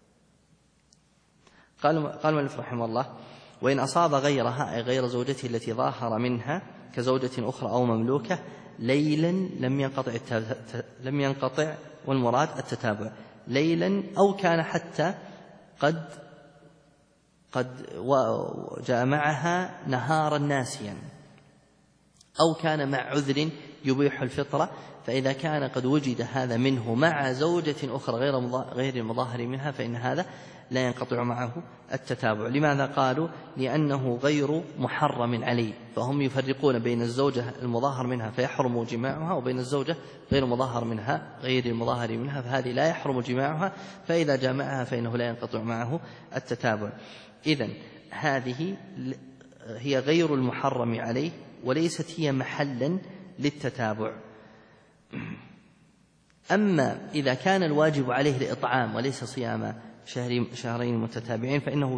قال المؤلف رحمه الله: وإن أصاب غيرها، أي غير زوجته التي ظاهر منها كزوجة أخرى أو مملوكة، ليلا لم ينقطع، والمراد التتابع ليلا أو كان حتى قد جاء معها نهارا ناسيا، أو كان مع عذر يبيح الفطرة، فإذا كان قد وجد هذا منه مع زوجة أخرى غير المظاهر منها فإن هذا لا ينقطع معه التتابع. لماذا قالوا؟ لأنه غير محرم عليه، فهم يفرقون بين الزوجة المظاهر منها فيحرم جماعها وبين الزوجة غير المظاهر منها غير المظاهر منها، فهذه لا يحرم جماعها، فإذا جامعها فإنه لا ينقطع معه التتابع. إذن هذه هي غير المحرم عليه وليست هي محلا للتتابع. أما إذا كان الواجب عليه الإطعام وليس صيام شهرين متتابعين فإنه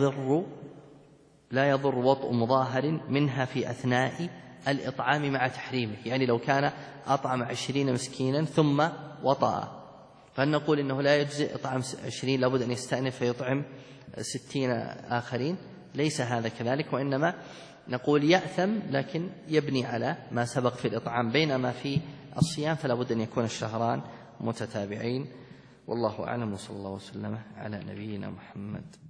لا يضر وطء مظاهر منها في أثناء الإطعام مع تحريمه. يعني لو كان أطعم 20 مسكينا ثم وطأ، فهل نقول إنه لا يجزئ إطعام 20، لابد أن يستأنف فيطعم 60 آخرين؟ ليس هذا كذلك، وإنما نقول يأثم لكن يبني على ما سبق في الإطعام، بينما في الصيام فلا بد أن يكون الشهران متتابعين. والله أعلم، وصلى الله وسلم على نبينا محمد.